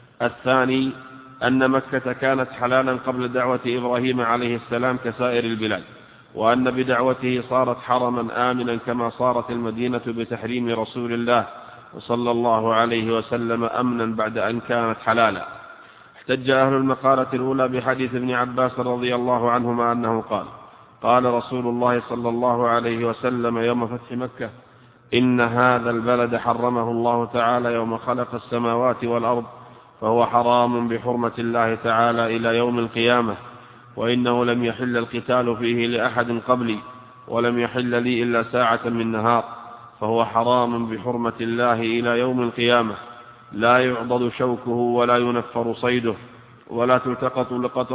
الثاني أن مكة كانت حلالا قبل دعوة إبراهيم عليه السلام كسائر البلاد، وأن بدعوته صارت حرما آمنا كما صارت المدينة بتحريم رسول الله صلى الله عليه وسلم أمنا بعد أن كانت حلالا. احتج أهل المقالة الأولى بحديث ابن عباس رضي الله عنهما أنه قال قال رسول الله صلى الله عليه وسلم يوم فتح مكة: إن هذا البلد حرمه الله تعالى يوم خلق السماوات والأرض، فهو حرام بحرمة الله تعالى إلى يوم القيامة، وإنه لم يحل القتال فيه لأحد قبلي، ولم يحل لي إلا ساعة من نهار، فهو حرام بحرمة الله إلى يوم القيامة، لا يعضد شوكه ولا ينفر صيده ولا تلتقط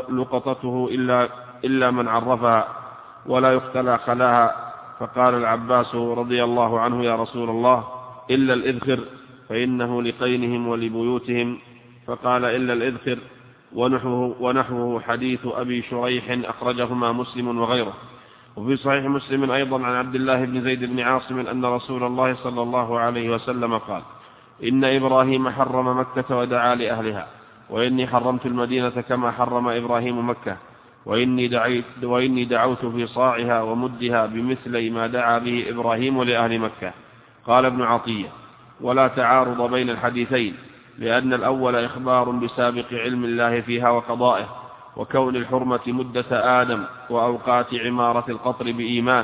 لقطته إلا, إلا من عرفها، ولا يختلى خلاها. فقال العباس رضي الله عنه: يا رسول الله، إلا الإذخر فإنه لقينهم ولبيوتهم، فقال: إلا الإذخر. ونحوه, ونحوه حديث أبي شريح أخرجهما مسلم وغيره. وفي صحيح مسلم أيضا عن عبد الله بن زيد بن عاصم أن رسول الله صلى الله عليه وسلم قال: إن إبراهيم حرم مكة ودعا لأهلها، وإني حرمت المدينة كما حرم إبراهيم مكة، وإني, دعيت وإني دعوت في صاعها ومدها بمثل ما دعا به إبراهيم لأهل مكة. قال ابن عطية: ولا تعارض بين الحديثين، لأن الأول إخبار بسابق علم الله فيها وقضائه وكون الحرمة مدة آدم وأوقات عمارة القطر بإيمان،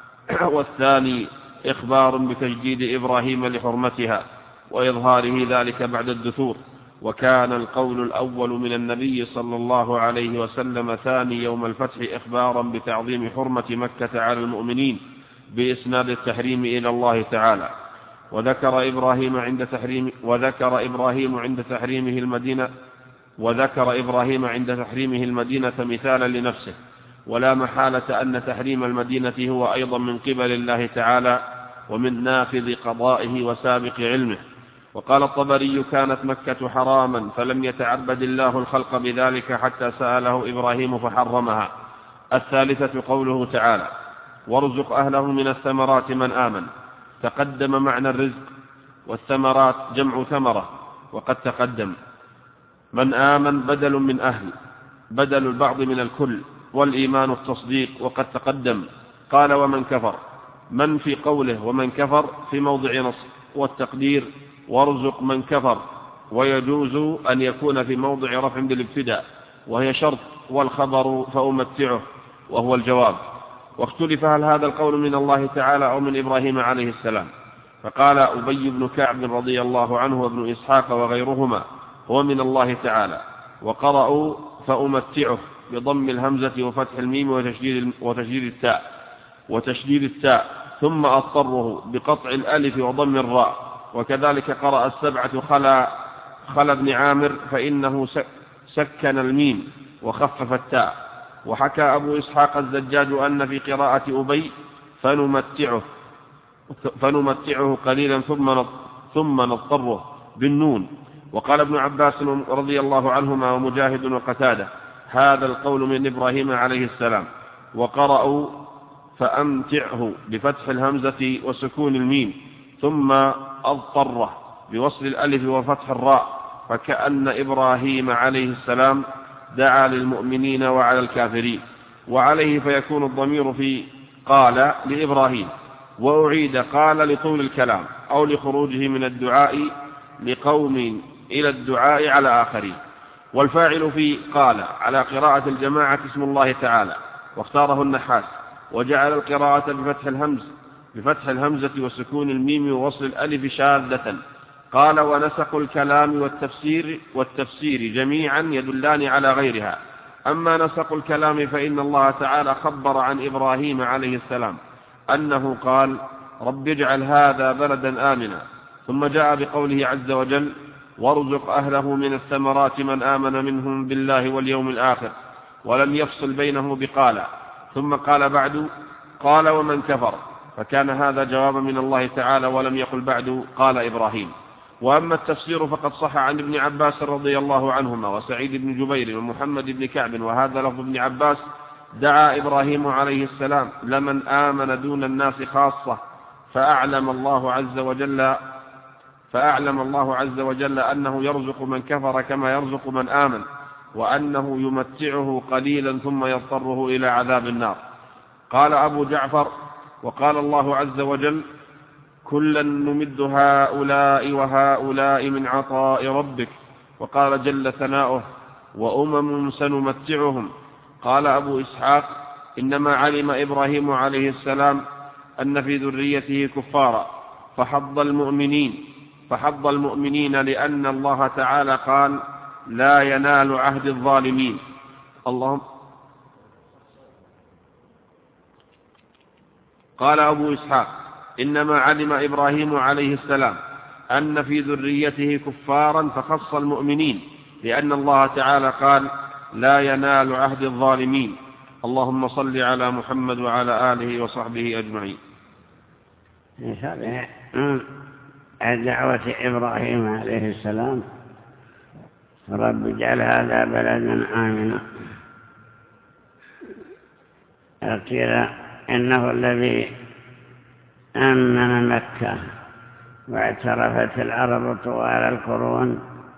والثاني إخبار بتجديد إبراهيم لحرمتها وإظهاره ذلك بعد الدثور، وكان القول الأول من النبي صلى الله عليه وسلم ثاني يوم الفتح إخبارا بتعظيم حرمة مكة على المؤمنين بإسناد التحريم إلى الله تعالى. وذكر إبراهيم عند تحريم وذكر إبراهيم عند تحريمه المدينة وذكر إبراهيم عند تحريمه المدينة مثالا لنفسه، ولا محالة أن تحريم المدينة هو أيضا من قبل الله تعالى ومن نافذ قضائه وسابق علمه. وقال الطبري: كانت مكة حراما فلم يتعبد الله الخلق بذلك حتى سأله إبراهيم فحرمها. الثالثة قوله تعالى: وارزق أهله من الثمرات من آمن. تقدم معنى الرزق، والثمرات جمع ثمرة وقد تقدم. من آمن بدل من أهل، بدل البعض من الكل، والإيمان التصديق وقد تقدم. قال: ومن كفر. من في قوله ومن كفر في موضع نصب، والتقدير وارزق من كفر، ويجوز أن يكون في موضع رفع بالابتداء وهي شرط، والخبر فأمتعه وهو الجواب. واختلف هل هذا القول من الله تعالى أو من إبراهيم عليه السلام، فقال أبي بن كعب رضي الله عنه وابن إسحاق وغيرهما: هو من الله تعالى. وقرأوا فأمتعه بضم الهمزة وفتح الميم وتشديد, وتشديد التاء وتشديد التاء ثم أضطره بقطع الألف وضم الراء. وكذلك قرأ السبعة خلا خلا بن عامر فإنه سكن الميم وخفف التاء. وحكى أبو إسحاق الزجاج أن في قراءة أبي فنمتعه فنمتعه قليلا ثم ثم نضطره بالنون. وقال ابن عباس رضي الله عنهما ومجاهد وقتادة: هذا القول من إبراهيم عليه السلام. وقرأوا فأمتعه بفتح الهمزة وسكون الميم ثم أضطره بوصل الألف وفتح الراء، فكأن إبراهيم عليه السلام دعا للمؤمنين وعلى الكافرين. وعليه فيكون الضمير في قال لإبراهيم، وأعيد قال لطول الكلام أو لخروجه من الدعاء لقوم إلى الدعاء على آخرين. والفاعل في قال على قراءة الجماعة اسم الله تعالى، واختاره النحاس، وجعل القراءة بفتح الهمز بفتح الهمزة وسكون الميم ووصل الألف شاذة. قال: ونسق الكلام والتفسير والتفسير جميعا يدلان على غيرها. أما نسق الكلام فإن الله تعالى خبر عن إبراهيم عليه السلام أنه قال: رب اجعل هذا بلدا آمنا، ثم جاء بقوله عز وجل: وارزق أهله من الثمرات من آمن منهم بالله واليوم الآخر، ولم يفصل بينه بقال. ثم قال بعد: قال ومن كفر، فكان هذا جوابا من الله تعالى، ولم يقل بعد قال إبراهيم. وأما التفسير فقد صح عن ابن عباس رضي الله عنهما وسعيد بن جبير ومحمد بن كعب، وهذا لفظ ابن عباس: دعا إبراهيم عليه السلام لمن آمن دون الناس خاصة، فأعلم الله عز وجل فأعلم الله عز وجل أنه يرزق من كفر كما يرزق من آمن، وأنه يمتعه قليلا ثم يضطره إلى عذاب النار. قال أبو جعفر: وقال الله عز وجل: كلا نمد هؤلاء وهؤلاء من عطاء ربك. وقال جل ثناؤه: وأمم سنمتعهم. قال أبو إسحاق: إنما علم إبراهيم عليه السلام أن في ذريته كفارا فحض المؤمنين فحض المؤمنين لأن الله تعالى قال: لا ينال عهد الظالمين. اللهم قال أبو إسحاق: إنما علم إبراهيم عليه السلام أن في ذريته كفارا فخص المؤمنين لأن الله تعالى قال: لا ينال عهد الظالمين. اللهم صل على محمد وعلى آله وصحبه أجمعين. دعوة إبراهيم عليه السلام: رب اجعل هذا بلدا آمنا. قيل إنه الذي أمن مكة، واعترفت العرب طوال القرون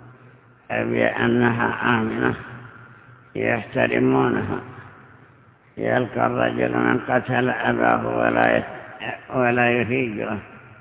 بأنها آمنة، يحترمونها. يلقى الرجل من قتل أباه ولا ولا يهيجه،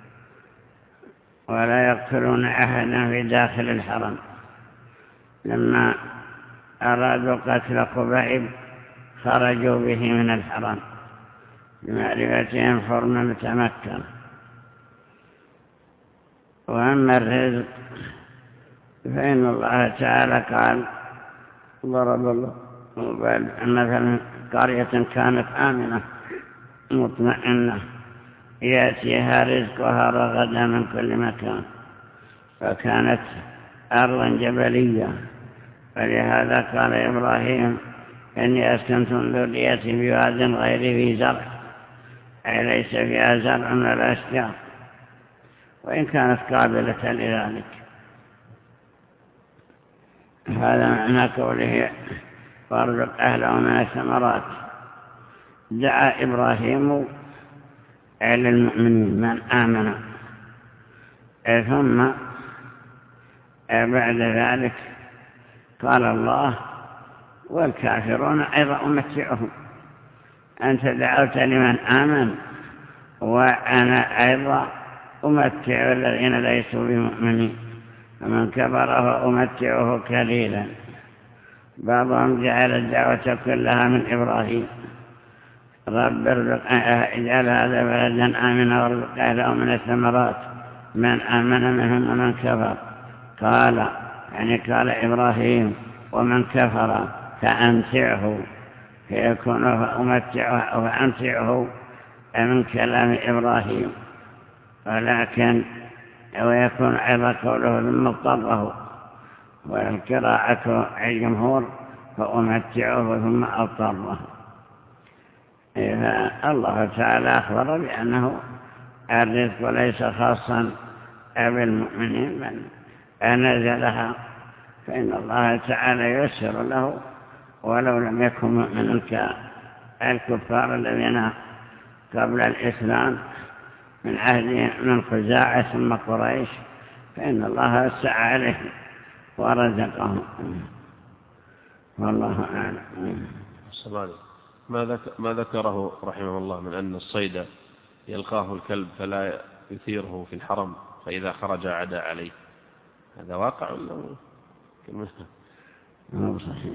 ولا يقتلون أحدا في داخل الحرم. لما أرادوا قتل خبيب خرجوا به من الحرم بمعرفتهم حرمة مكة. وأما الرزق فإن الله تعالى قال ضرب الله مثلا قرية كانت آمنة مطمئنة يأتيها رزقها رغدا من كل مكان فكانت أرضا جبلية فلهذا قال إبراهيم إني أسكنت من ذريتي بواد غير ذي زرع أي ليس فيها زرع ولا أشجار وإن كانت قابلة لذلك. هذا معنى قوله وارزق أهله من الثمرات. دعا إبراهيم إلى المؤمنين من آمن ثم بعد ذلك قال الله والكافرون أيضا أمتعهم أنت دعوت لمن آمن وأنا أيضا أمتع الذين ليسوا بمؤمنين فمن كفر فأمتعه كليلا. بعضهم جعل الدعوة كلها من إبراهيم رب اجعل هذا بلدا آمنا وارزق أهله من الثمرات من آمن منهم ومن كفر قال يعني قال إبراهيم ومن كفر فأمتعه فيكون فأمتعه فأمتعه من كلام إبراهيم ولكن ويكون أيضا قوله ثم اضطره والقراءة الجمهور فأمتعه ثم اضطره. الله تعالى أخبر بأنه الرزق ليس خاصا بالمؤمنين بل نزلها فإن الله تعالى يسر له ولو لم يكن مؤمنا كالكفار الذين قبل الإسلام من عهد من خزاعة ثم قريش فإن الله وسع عليهم ورزقهم والله أعلم. ما ذكره رحمه الله من أن الصيد يلقاه الكلب فلا يثيره في الحرم فإذا خرج عدا عليه هذا واقع ولا ما صحيح؟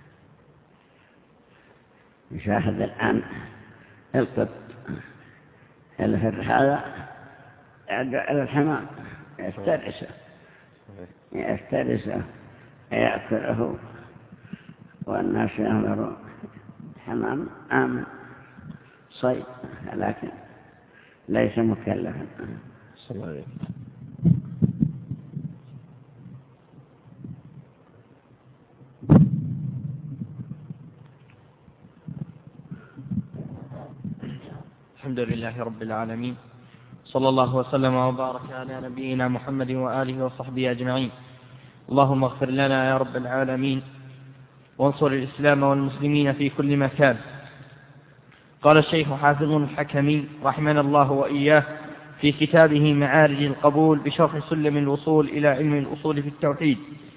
يشاهد الآن القط الفر هذا يدعو إلى الحمام يفترسه يفترسه يأكله والناس ينظرون الحمام آمن صيد لكن ليس مكلفا. صلى الله عليه وسلم. الحمد لله رب العالمين صلى الله وسلم وبارك على نبينا محمد وآله وصحبه أجمعين. اللهم اغفر لنا يا رب العالمين وانصر الإسلام والمسلمين في كل مكان. قال الشيخ حافظ الحكمي رحمنا الله وإياه في كتابه معارج القبول بشرح سلم الوصول إلى علم الأصول في التوحيد.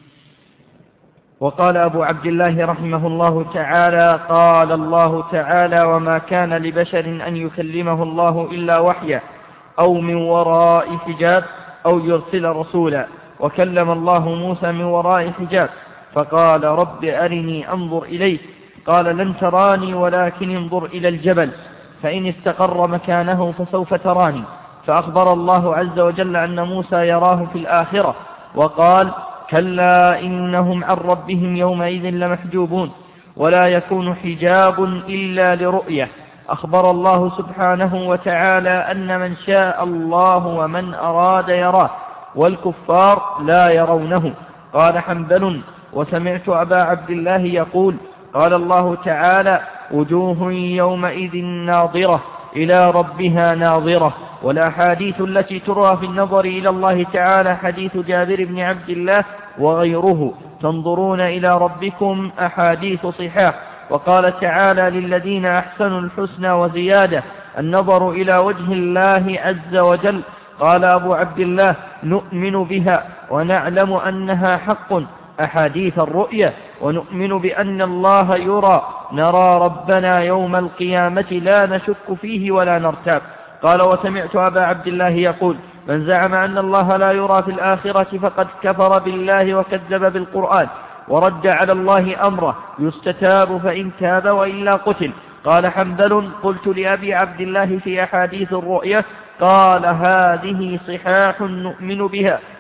وقال أبو عبد الله رحمه الله تعالى قال الله تعالى وما كان لبشر أن يكلمه الله إلا وحيا أو من وراء حجاب أو يرسل رسولا وكلم الله موسى من وراء حجاب فقال رب أرني أنظر إليك قال لن تراني ولكن انظر إلى الجبل فإن استقر مكانه فسوف تراني. فأخبر الله عز وجل أن موسى يراه في الآخرة وقال كلا إنهم عن ربهم يومئذ لمحجوبون ولا يكون حجاب إلا لرؤية. أخبر الله سبحانه وتعالى أن من شاء الله ومن أراد يراه والكفار لا يرونه. قال حنبل وسمعت أبا عبد الله يقول قال الله تعالى وجوه يومئذ ناظرة إلى ربها ناظرة. والأحاديث التي تروى في النظر إلى الله تعالى حديث جابر بن عبد الله وغيره تنظرون إلى ربكم أحاديث صحاح. وقال تعالى للذين أحسنوا الحسنى وزيادة النظر إلى وجه الله عز وجل. قال أبو عبد الله نؤمن بها ونعلم أنها حق أحاديث الرؤية ونؤمن بأن الله يرى نرى ربنا يوم القيامة لا نشك فيه ولا نرتاب. قال وسمعت أبا عبد الله يقول من زعم أن الله لا يرى في الآخرة فقد كفر بالله وكذب بالقرآن ورد على الله أمره يستتاب فإن تاب وإلا قتل. قال حنبل قلت لأبي عبد الله في أحاديث الرؤية قال هذه صحاح نؤمن بها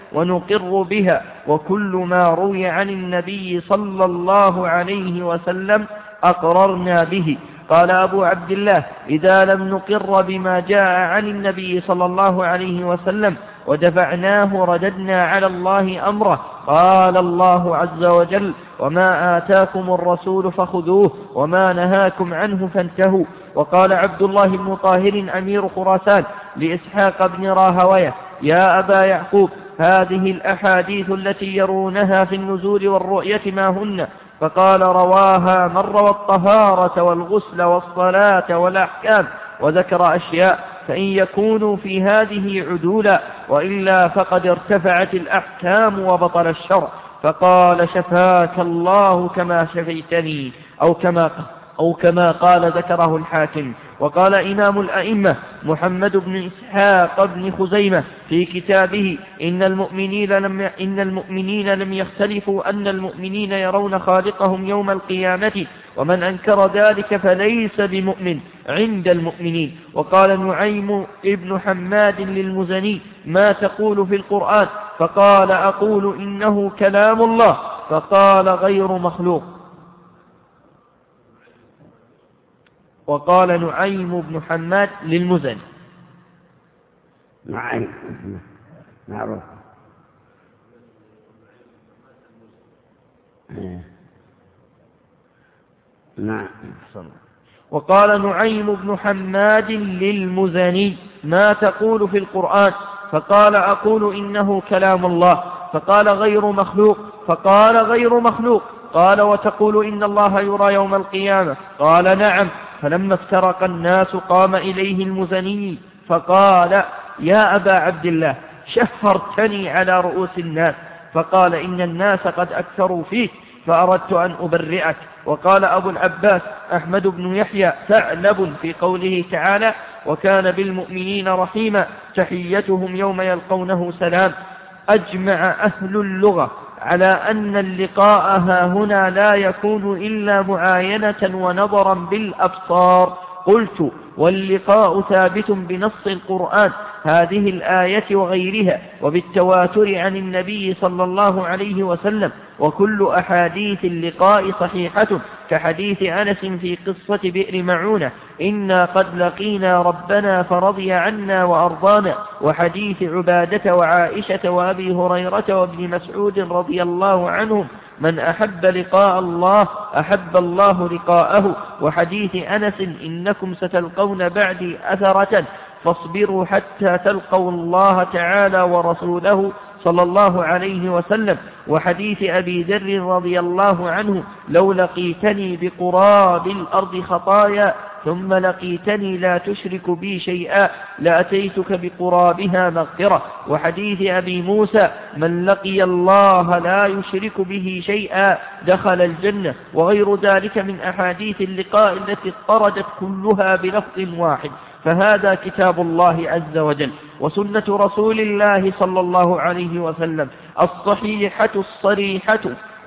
ونقر بها، وكل ما روي عن النبي صلى الله عليه وسلم أقررنا به. قال أبو عبد الله: إذا لم نقر بما جاء عن النبي صلى الله عليه وسلم ودفعناه رددنا على الله أمره. قال الله عز وجل: وما آتاكم الرسول فخذوه وما نهاكم عنه فانتهوا. وقال عبد الله بن طاهر أمير خراسان لإسحاق بن راهويه: يا أبا يعقوب، هذه الأحاديث التي يرونها في النزول والرؤية ما هن؟ فقال: رواها من روى الطهارة والغسل والصلاة والأحكام، وذكر أشياء، فإن يكونوا في هذه عدولا، وإلا فقد ارتفعت الأحكام وبطل الشرع. فقال: شفاك الله كما شفيتني، أو كما أو كما قال، ذكره الحاكم. وقال إمام الأئمة محمد بن إسحاق بن خزيمة في كتابه: إن المؤمنين لم, إن المؤمنين لم يختلفوا أن المؤمنين يرون خالقهم يوم القيامة، ومن أنكر ذلك فليس بمؤمن عند المؤمنين. وقال نعيم ابن حماد للمزني: ما تقول في القرآن؟ فقال: أقول إنه كلام الله. فقال: غير مخلوق. وقال نعيم بن حماد للمزني. نعيم معروف. نعم. وقال نعيم بن حماد للمزني: ما تقول في القرآن؟ فقال: أقول إنه كلام الله. فقال: غير مخلوق. فقال: غير مخلوق. قال: وتقول إن الله يرى يوم القيامة؟ قال: نعم. فلما افترق الناس قام إليه المزني فقال: يا أبا عبد الله، شفرتني على رؤوس الناس. فقال: إن الناس قد أكثروا فيك فأردت أن أبرئك. وقال أبو العباس أحمد بن يحيى ثعلب في قوله تعالى: وكان بالمؤمنين رحيما، تحيتهم يوم يلقونه سلام. أجمع أهل اللغة على أن اللقاء ها هنا لا يكون إلا معاينة ونظرا بالأبصار. قلت: واللقاء ثابت بنص القرآن، هذه الآية وغيرها، وبالتواتر عن النبي صلى الله عليه وسلم. وكل أحاديث اللقاء صحيحة، كحديث أنس في قصة بئر معونة: إنا قد لقينا ربنا فرضي عنا وأرضانا. وحديث عبادة وعائشة وأبي هريرة وابن مسعود رضي الله عنهم: من أحب لقاء الله أحب الله لقاءه. وحديث أنس: إنكم ستلقون بعدي أثرة فاصبروا حتى تلقوا الله تعالى ورسوله صلى الله عليه وسلم. وحديث أبي ذر رضي الله عنه: لو لقيتني بقراب الأرض خطايا ثم لقيتني لا تشرك بي شيئا لأتيتك بقرابها مغفرة. وحديث أبي موسى: من لقي الله لا يشرك به شيئا دخل الجنة. وغير ذلك من أحاديث اللقاء التي اضطردت كلها بلفظ واحد. فهذا كتاب الله عز وجل، وسنة رسول الله صلى الله عليه وسلم الصحيحة الصريحة،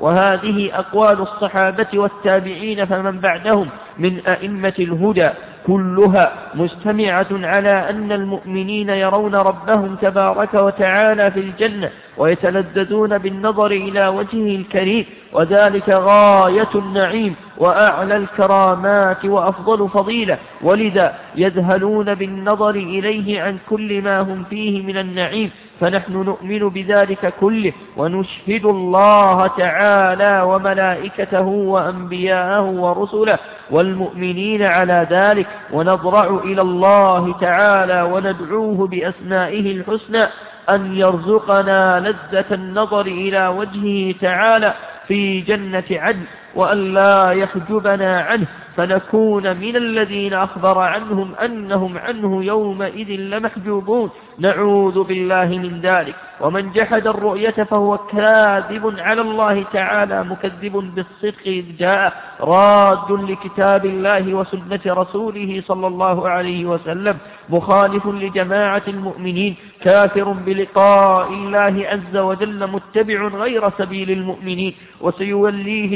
وهذه أقوال الصحابة والتابعين فمن بعدهم من أئمة الهدى، كلها مجتمعة على أن المؤمنين يرون ربهم تبارك وتعالى في الجنة ويتلذذون بالنظر إلى وجهه الكريم، وذلك غاية النعيم وأعلى الكرامات وأفضل فضيلة، ولذا يذهلون بالنظر إليه عن كل ما هم فيه من النعيم. فنحن نؤمن بذلك كله، ونشهد الله تعالى وملائكته وأنبياءه ورسله والمؤمنين على ذلك، ونضرع إلى الله تعالى وندعوه بأسمائه الحسنى أن يرزقنا لذة النظر إلى وجهه تعالى في جنة عدن، وأن لا يحجبنا عنه فنكون من الذين أخبر عنهم أنهم عنه يومئذ لمحجوبون. نعوذ بالله من ذلك. ومن جحد الرؤية فهو كاذب على الله تعالى مكذب بالصدق إذ جاء، راد لكتاب الله وسنة رسوله صلى الله عليه وسلم، مخالف لجماعة المؤمنين، كافر بلقاء الله عز وجل، متبع غير سبيل المؤمنين، وسيوليه الله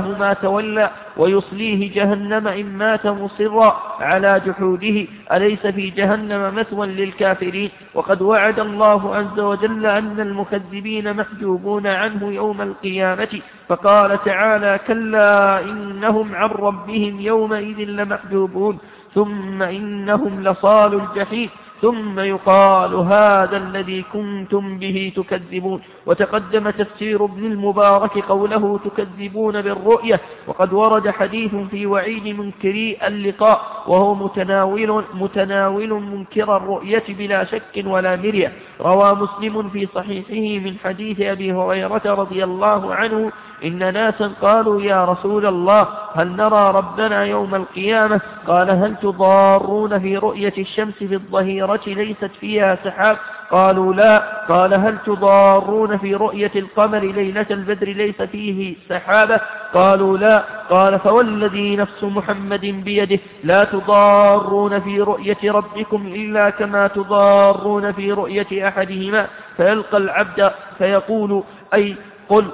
وتولاه ما تولى ويصليه جهنم إن مات مصرا على جحوده أليس في جهنم مثوى للكافرين. وقد وعد الله عز وجل أن المكذبين محجوبون عنه يوم القيامة، فقال تعالى: كلا إنهم عن ربهم يومئذ لمحجوبون ثم إنهم لصال الجحيم ثم يقال هذا الذي كنتم به تكذبون. وتقدم تفسير ابن المبارك قوله تكذبون بالرؤية، وقد ورد حديث في وعيد منكري اللقاء وهو متناول, متناول منكر الرؤية بلا شك ولا مرية. روى مسلم في صحيحه من حديث أبي هريرة رضي الله عنه إن ناسا قالوا: يا رسول الله، هل نرى ربنا يوم القيامة؟ قال: هل تضارون في رؤية الشمس في الظهيرة ليست فيها سحاب؟ قالوا: لا. قال: هل تضارون في رؤية القمر ليلة البدر ليس فيه سحابة؟ قالوا: لا. قال: فوالذي نفس محمد بيده لا تضارون في رؤية ربكم إلا كما تضارون في رؤية أحدهما. فيلقى العبد فيقول: أي قل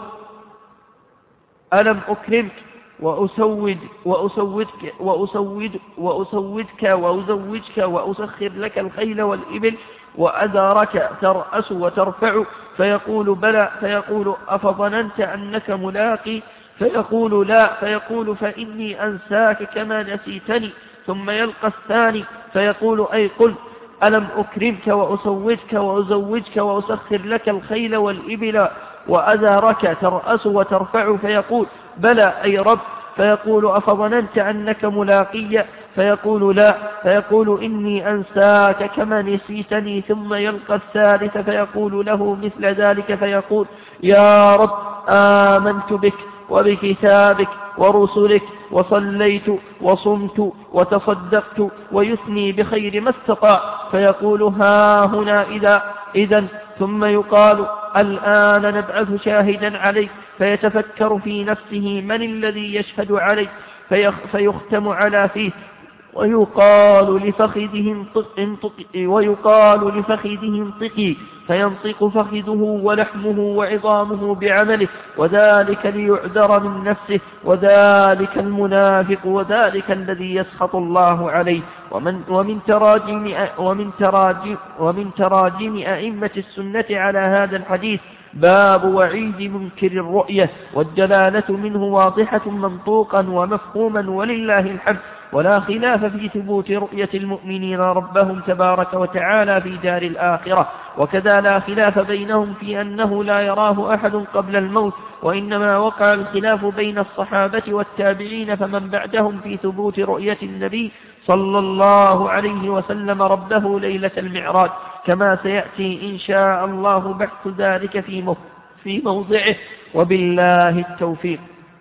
ألم أكرمك وأسود وأسودك وأسود وأسودك وأزوجك وأسخر لك الخيل والإبل وأذرك ترأس وترفع؟ فيقول: بلى. فيقول: أفظننت أنك ملاقي؟ فيقول: لا. فيقول: فإني أنساك كما نسيتني. ثم يلقى الثاني فيقول: أي قل ألم أكرمك وأسودك وأزوجك وأسخر لك الخيل والإبل وأذرك ترأس وترفع؟ فيقول: بلى أي رب. فيقول: أفظننت أنك ملاقي؟ فيقول: لا. فيقول: إني أنساك كما نسيتني. ثم يلقى الثالث فيقول له مثل ذلك فيقول: يا رب، آمنت بك وبكتابك ورسلك وصليت وصمت وتصدقت، ويثني بخير ما استطاع. فيقول: ها هنا إذا إذن. ثم يقال: الآن نبعث شاهدا عليك. فيتفكر في نفسه من الذي يشهد عليه، فيختم على فيه ويقال لفخذه انطقي ويقال لفخذه انطقي فينطق فخذه ولحمه وعظامه بعمله، وذلك ليعذر من نفسه، وذلك المنافق، وذلك الذي يسخط الله عليه. ومن, ومن, تراجم ومن, تراجم ومن تراجم أئمة السنة على هذا الحديث باب وعيد منكر الرؤية، والدلالة منه واضحة منطوقا ومفهوما ولله الحمد. ولا خلاف في ثبوت رؤية المؤمنين ربهم تبارك وتعالى في دار الآخرة، وكذا لا خلاف بينهم في أنه لا يراه أحد قبل الموت، وإنما وقع الخلاف بين الصحابة والتابعين فمن بعدهم في ثبوت رؤية النبي صلى الله عليه وسلم ربه ليلة المعراج، كما سيأتي إن شاء الله بحث ذلك في في موضعه، وبالله التوفيق.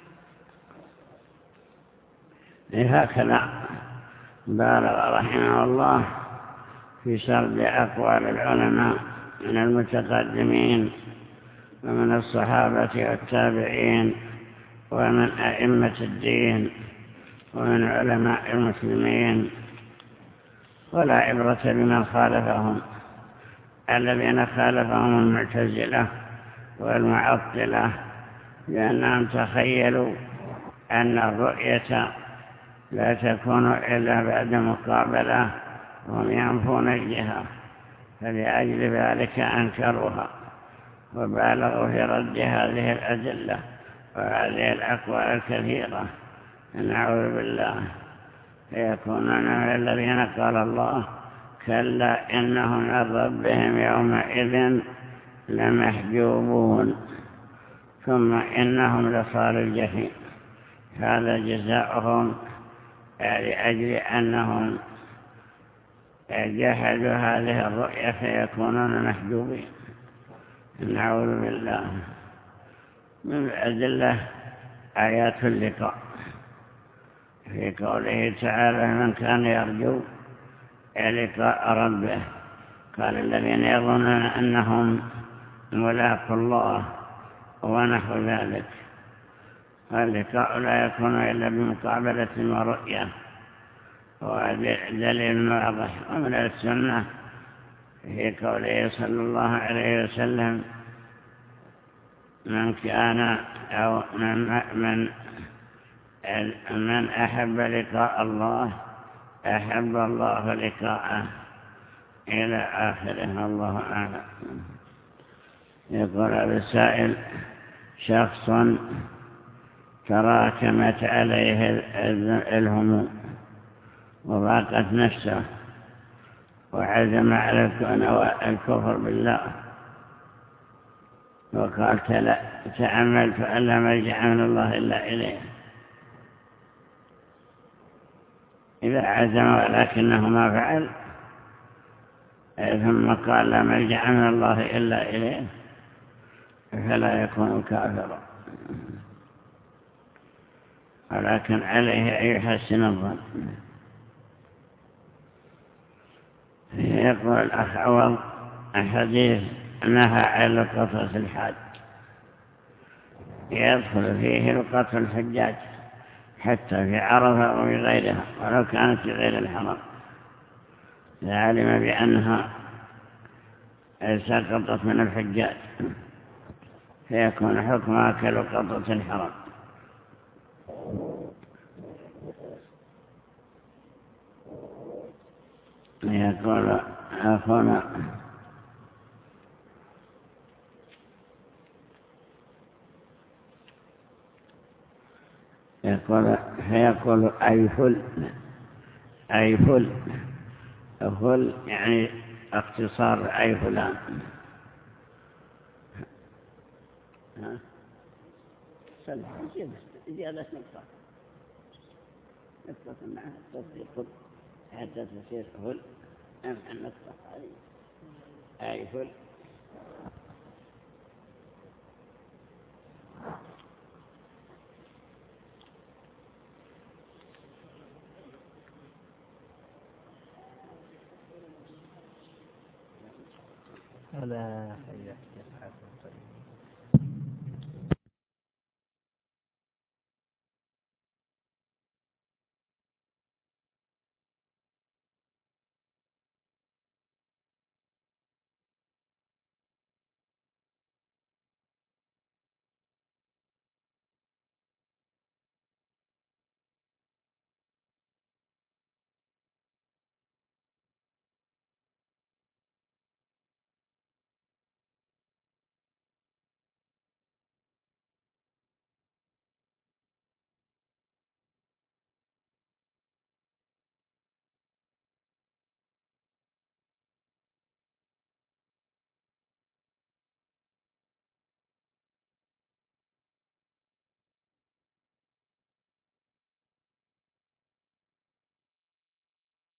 هكذا بالغ رحمه الله في سرد أقوال العلماء من المتقدمين ومن الصحابة والتابعين ومن أئمة الدين ومن علماء المسلمين، ولا عبرة بمن خالفهم الذين خالفهم المعتزلة والمعطلة، لأنهم تخيلوا أن الرؤية لا تكون إلا بعد مقابلة، وهم ينفون الجهة، فلأجل ذلك أنكروها وبالغوا في رد هذه الأدلة وهذه الأقوال الكثيرة. نعوذ بالله، فيكونون من الذين قال الله: كلا إنهم من ربهم يومئذ لمحجوبون ثم إنهم لصال الجحيم. هذا جزاؤهم لأجل أنهم جحدوا هذه الرؤية فيكونون محجوبين. نعوذ بالله. من الأدلة آيات اللقاء في قوله تعالى: من كان يرجو لقاء ربه قال الذين يظنون أنهم ملاقوا الله ونحو ذلك. اللقاء لا يكون إلا بمقابلة ورؤية، ودليل واضح. ومن السنة في قوله صلى الله عليه وسلم: من كان أو من, من من أحب لقاء الله أحب الله لقاءه إلى آخره. الله أعلم. يقول السائل: شخص تراكمت عليه الهموم وضاقت نفسه وعزم على الكفر بالله، وقال: تأملت أن لا ملجأ من الله إلا إليه. إذا عزم ولكنه ما فعل ثم قال: لا ملجأ من الله إلا إليه، فلا يكون كافرا، ولكن عليه أن يحسن الظن. يقول الأخ عوض: الحديث نهى عن لقطة الحاج، يدخل فيه لقطة الحجاج حتى في عرفة أو في غيرها ولو كانت في غير الحرم، لعلم بأنها سقطت من الحجاج فيكون حكمها كلقطة الحرم. يقول أخونا: يقول فيقول أي فل أي فل فل يعني اختصار أي فلان. ها سلح زيادة نقطة نقطة معها تصديق حتى تصير فل أمحى النقطة هذه أي فل. لا حياتي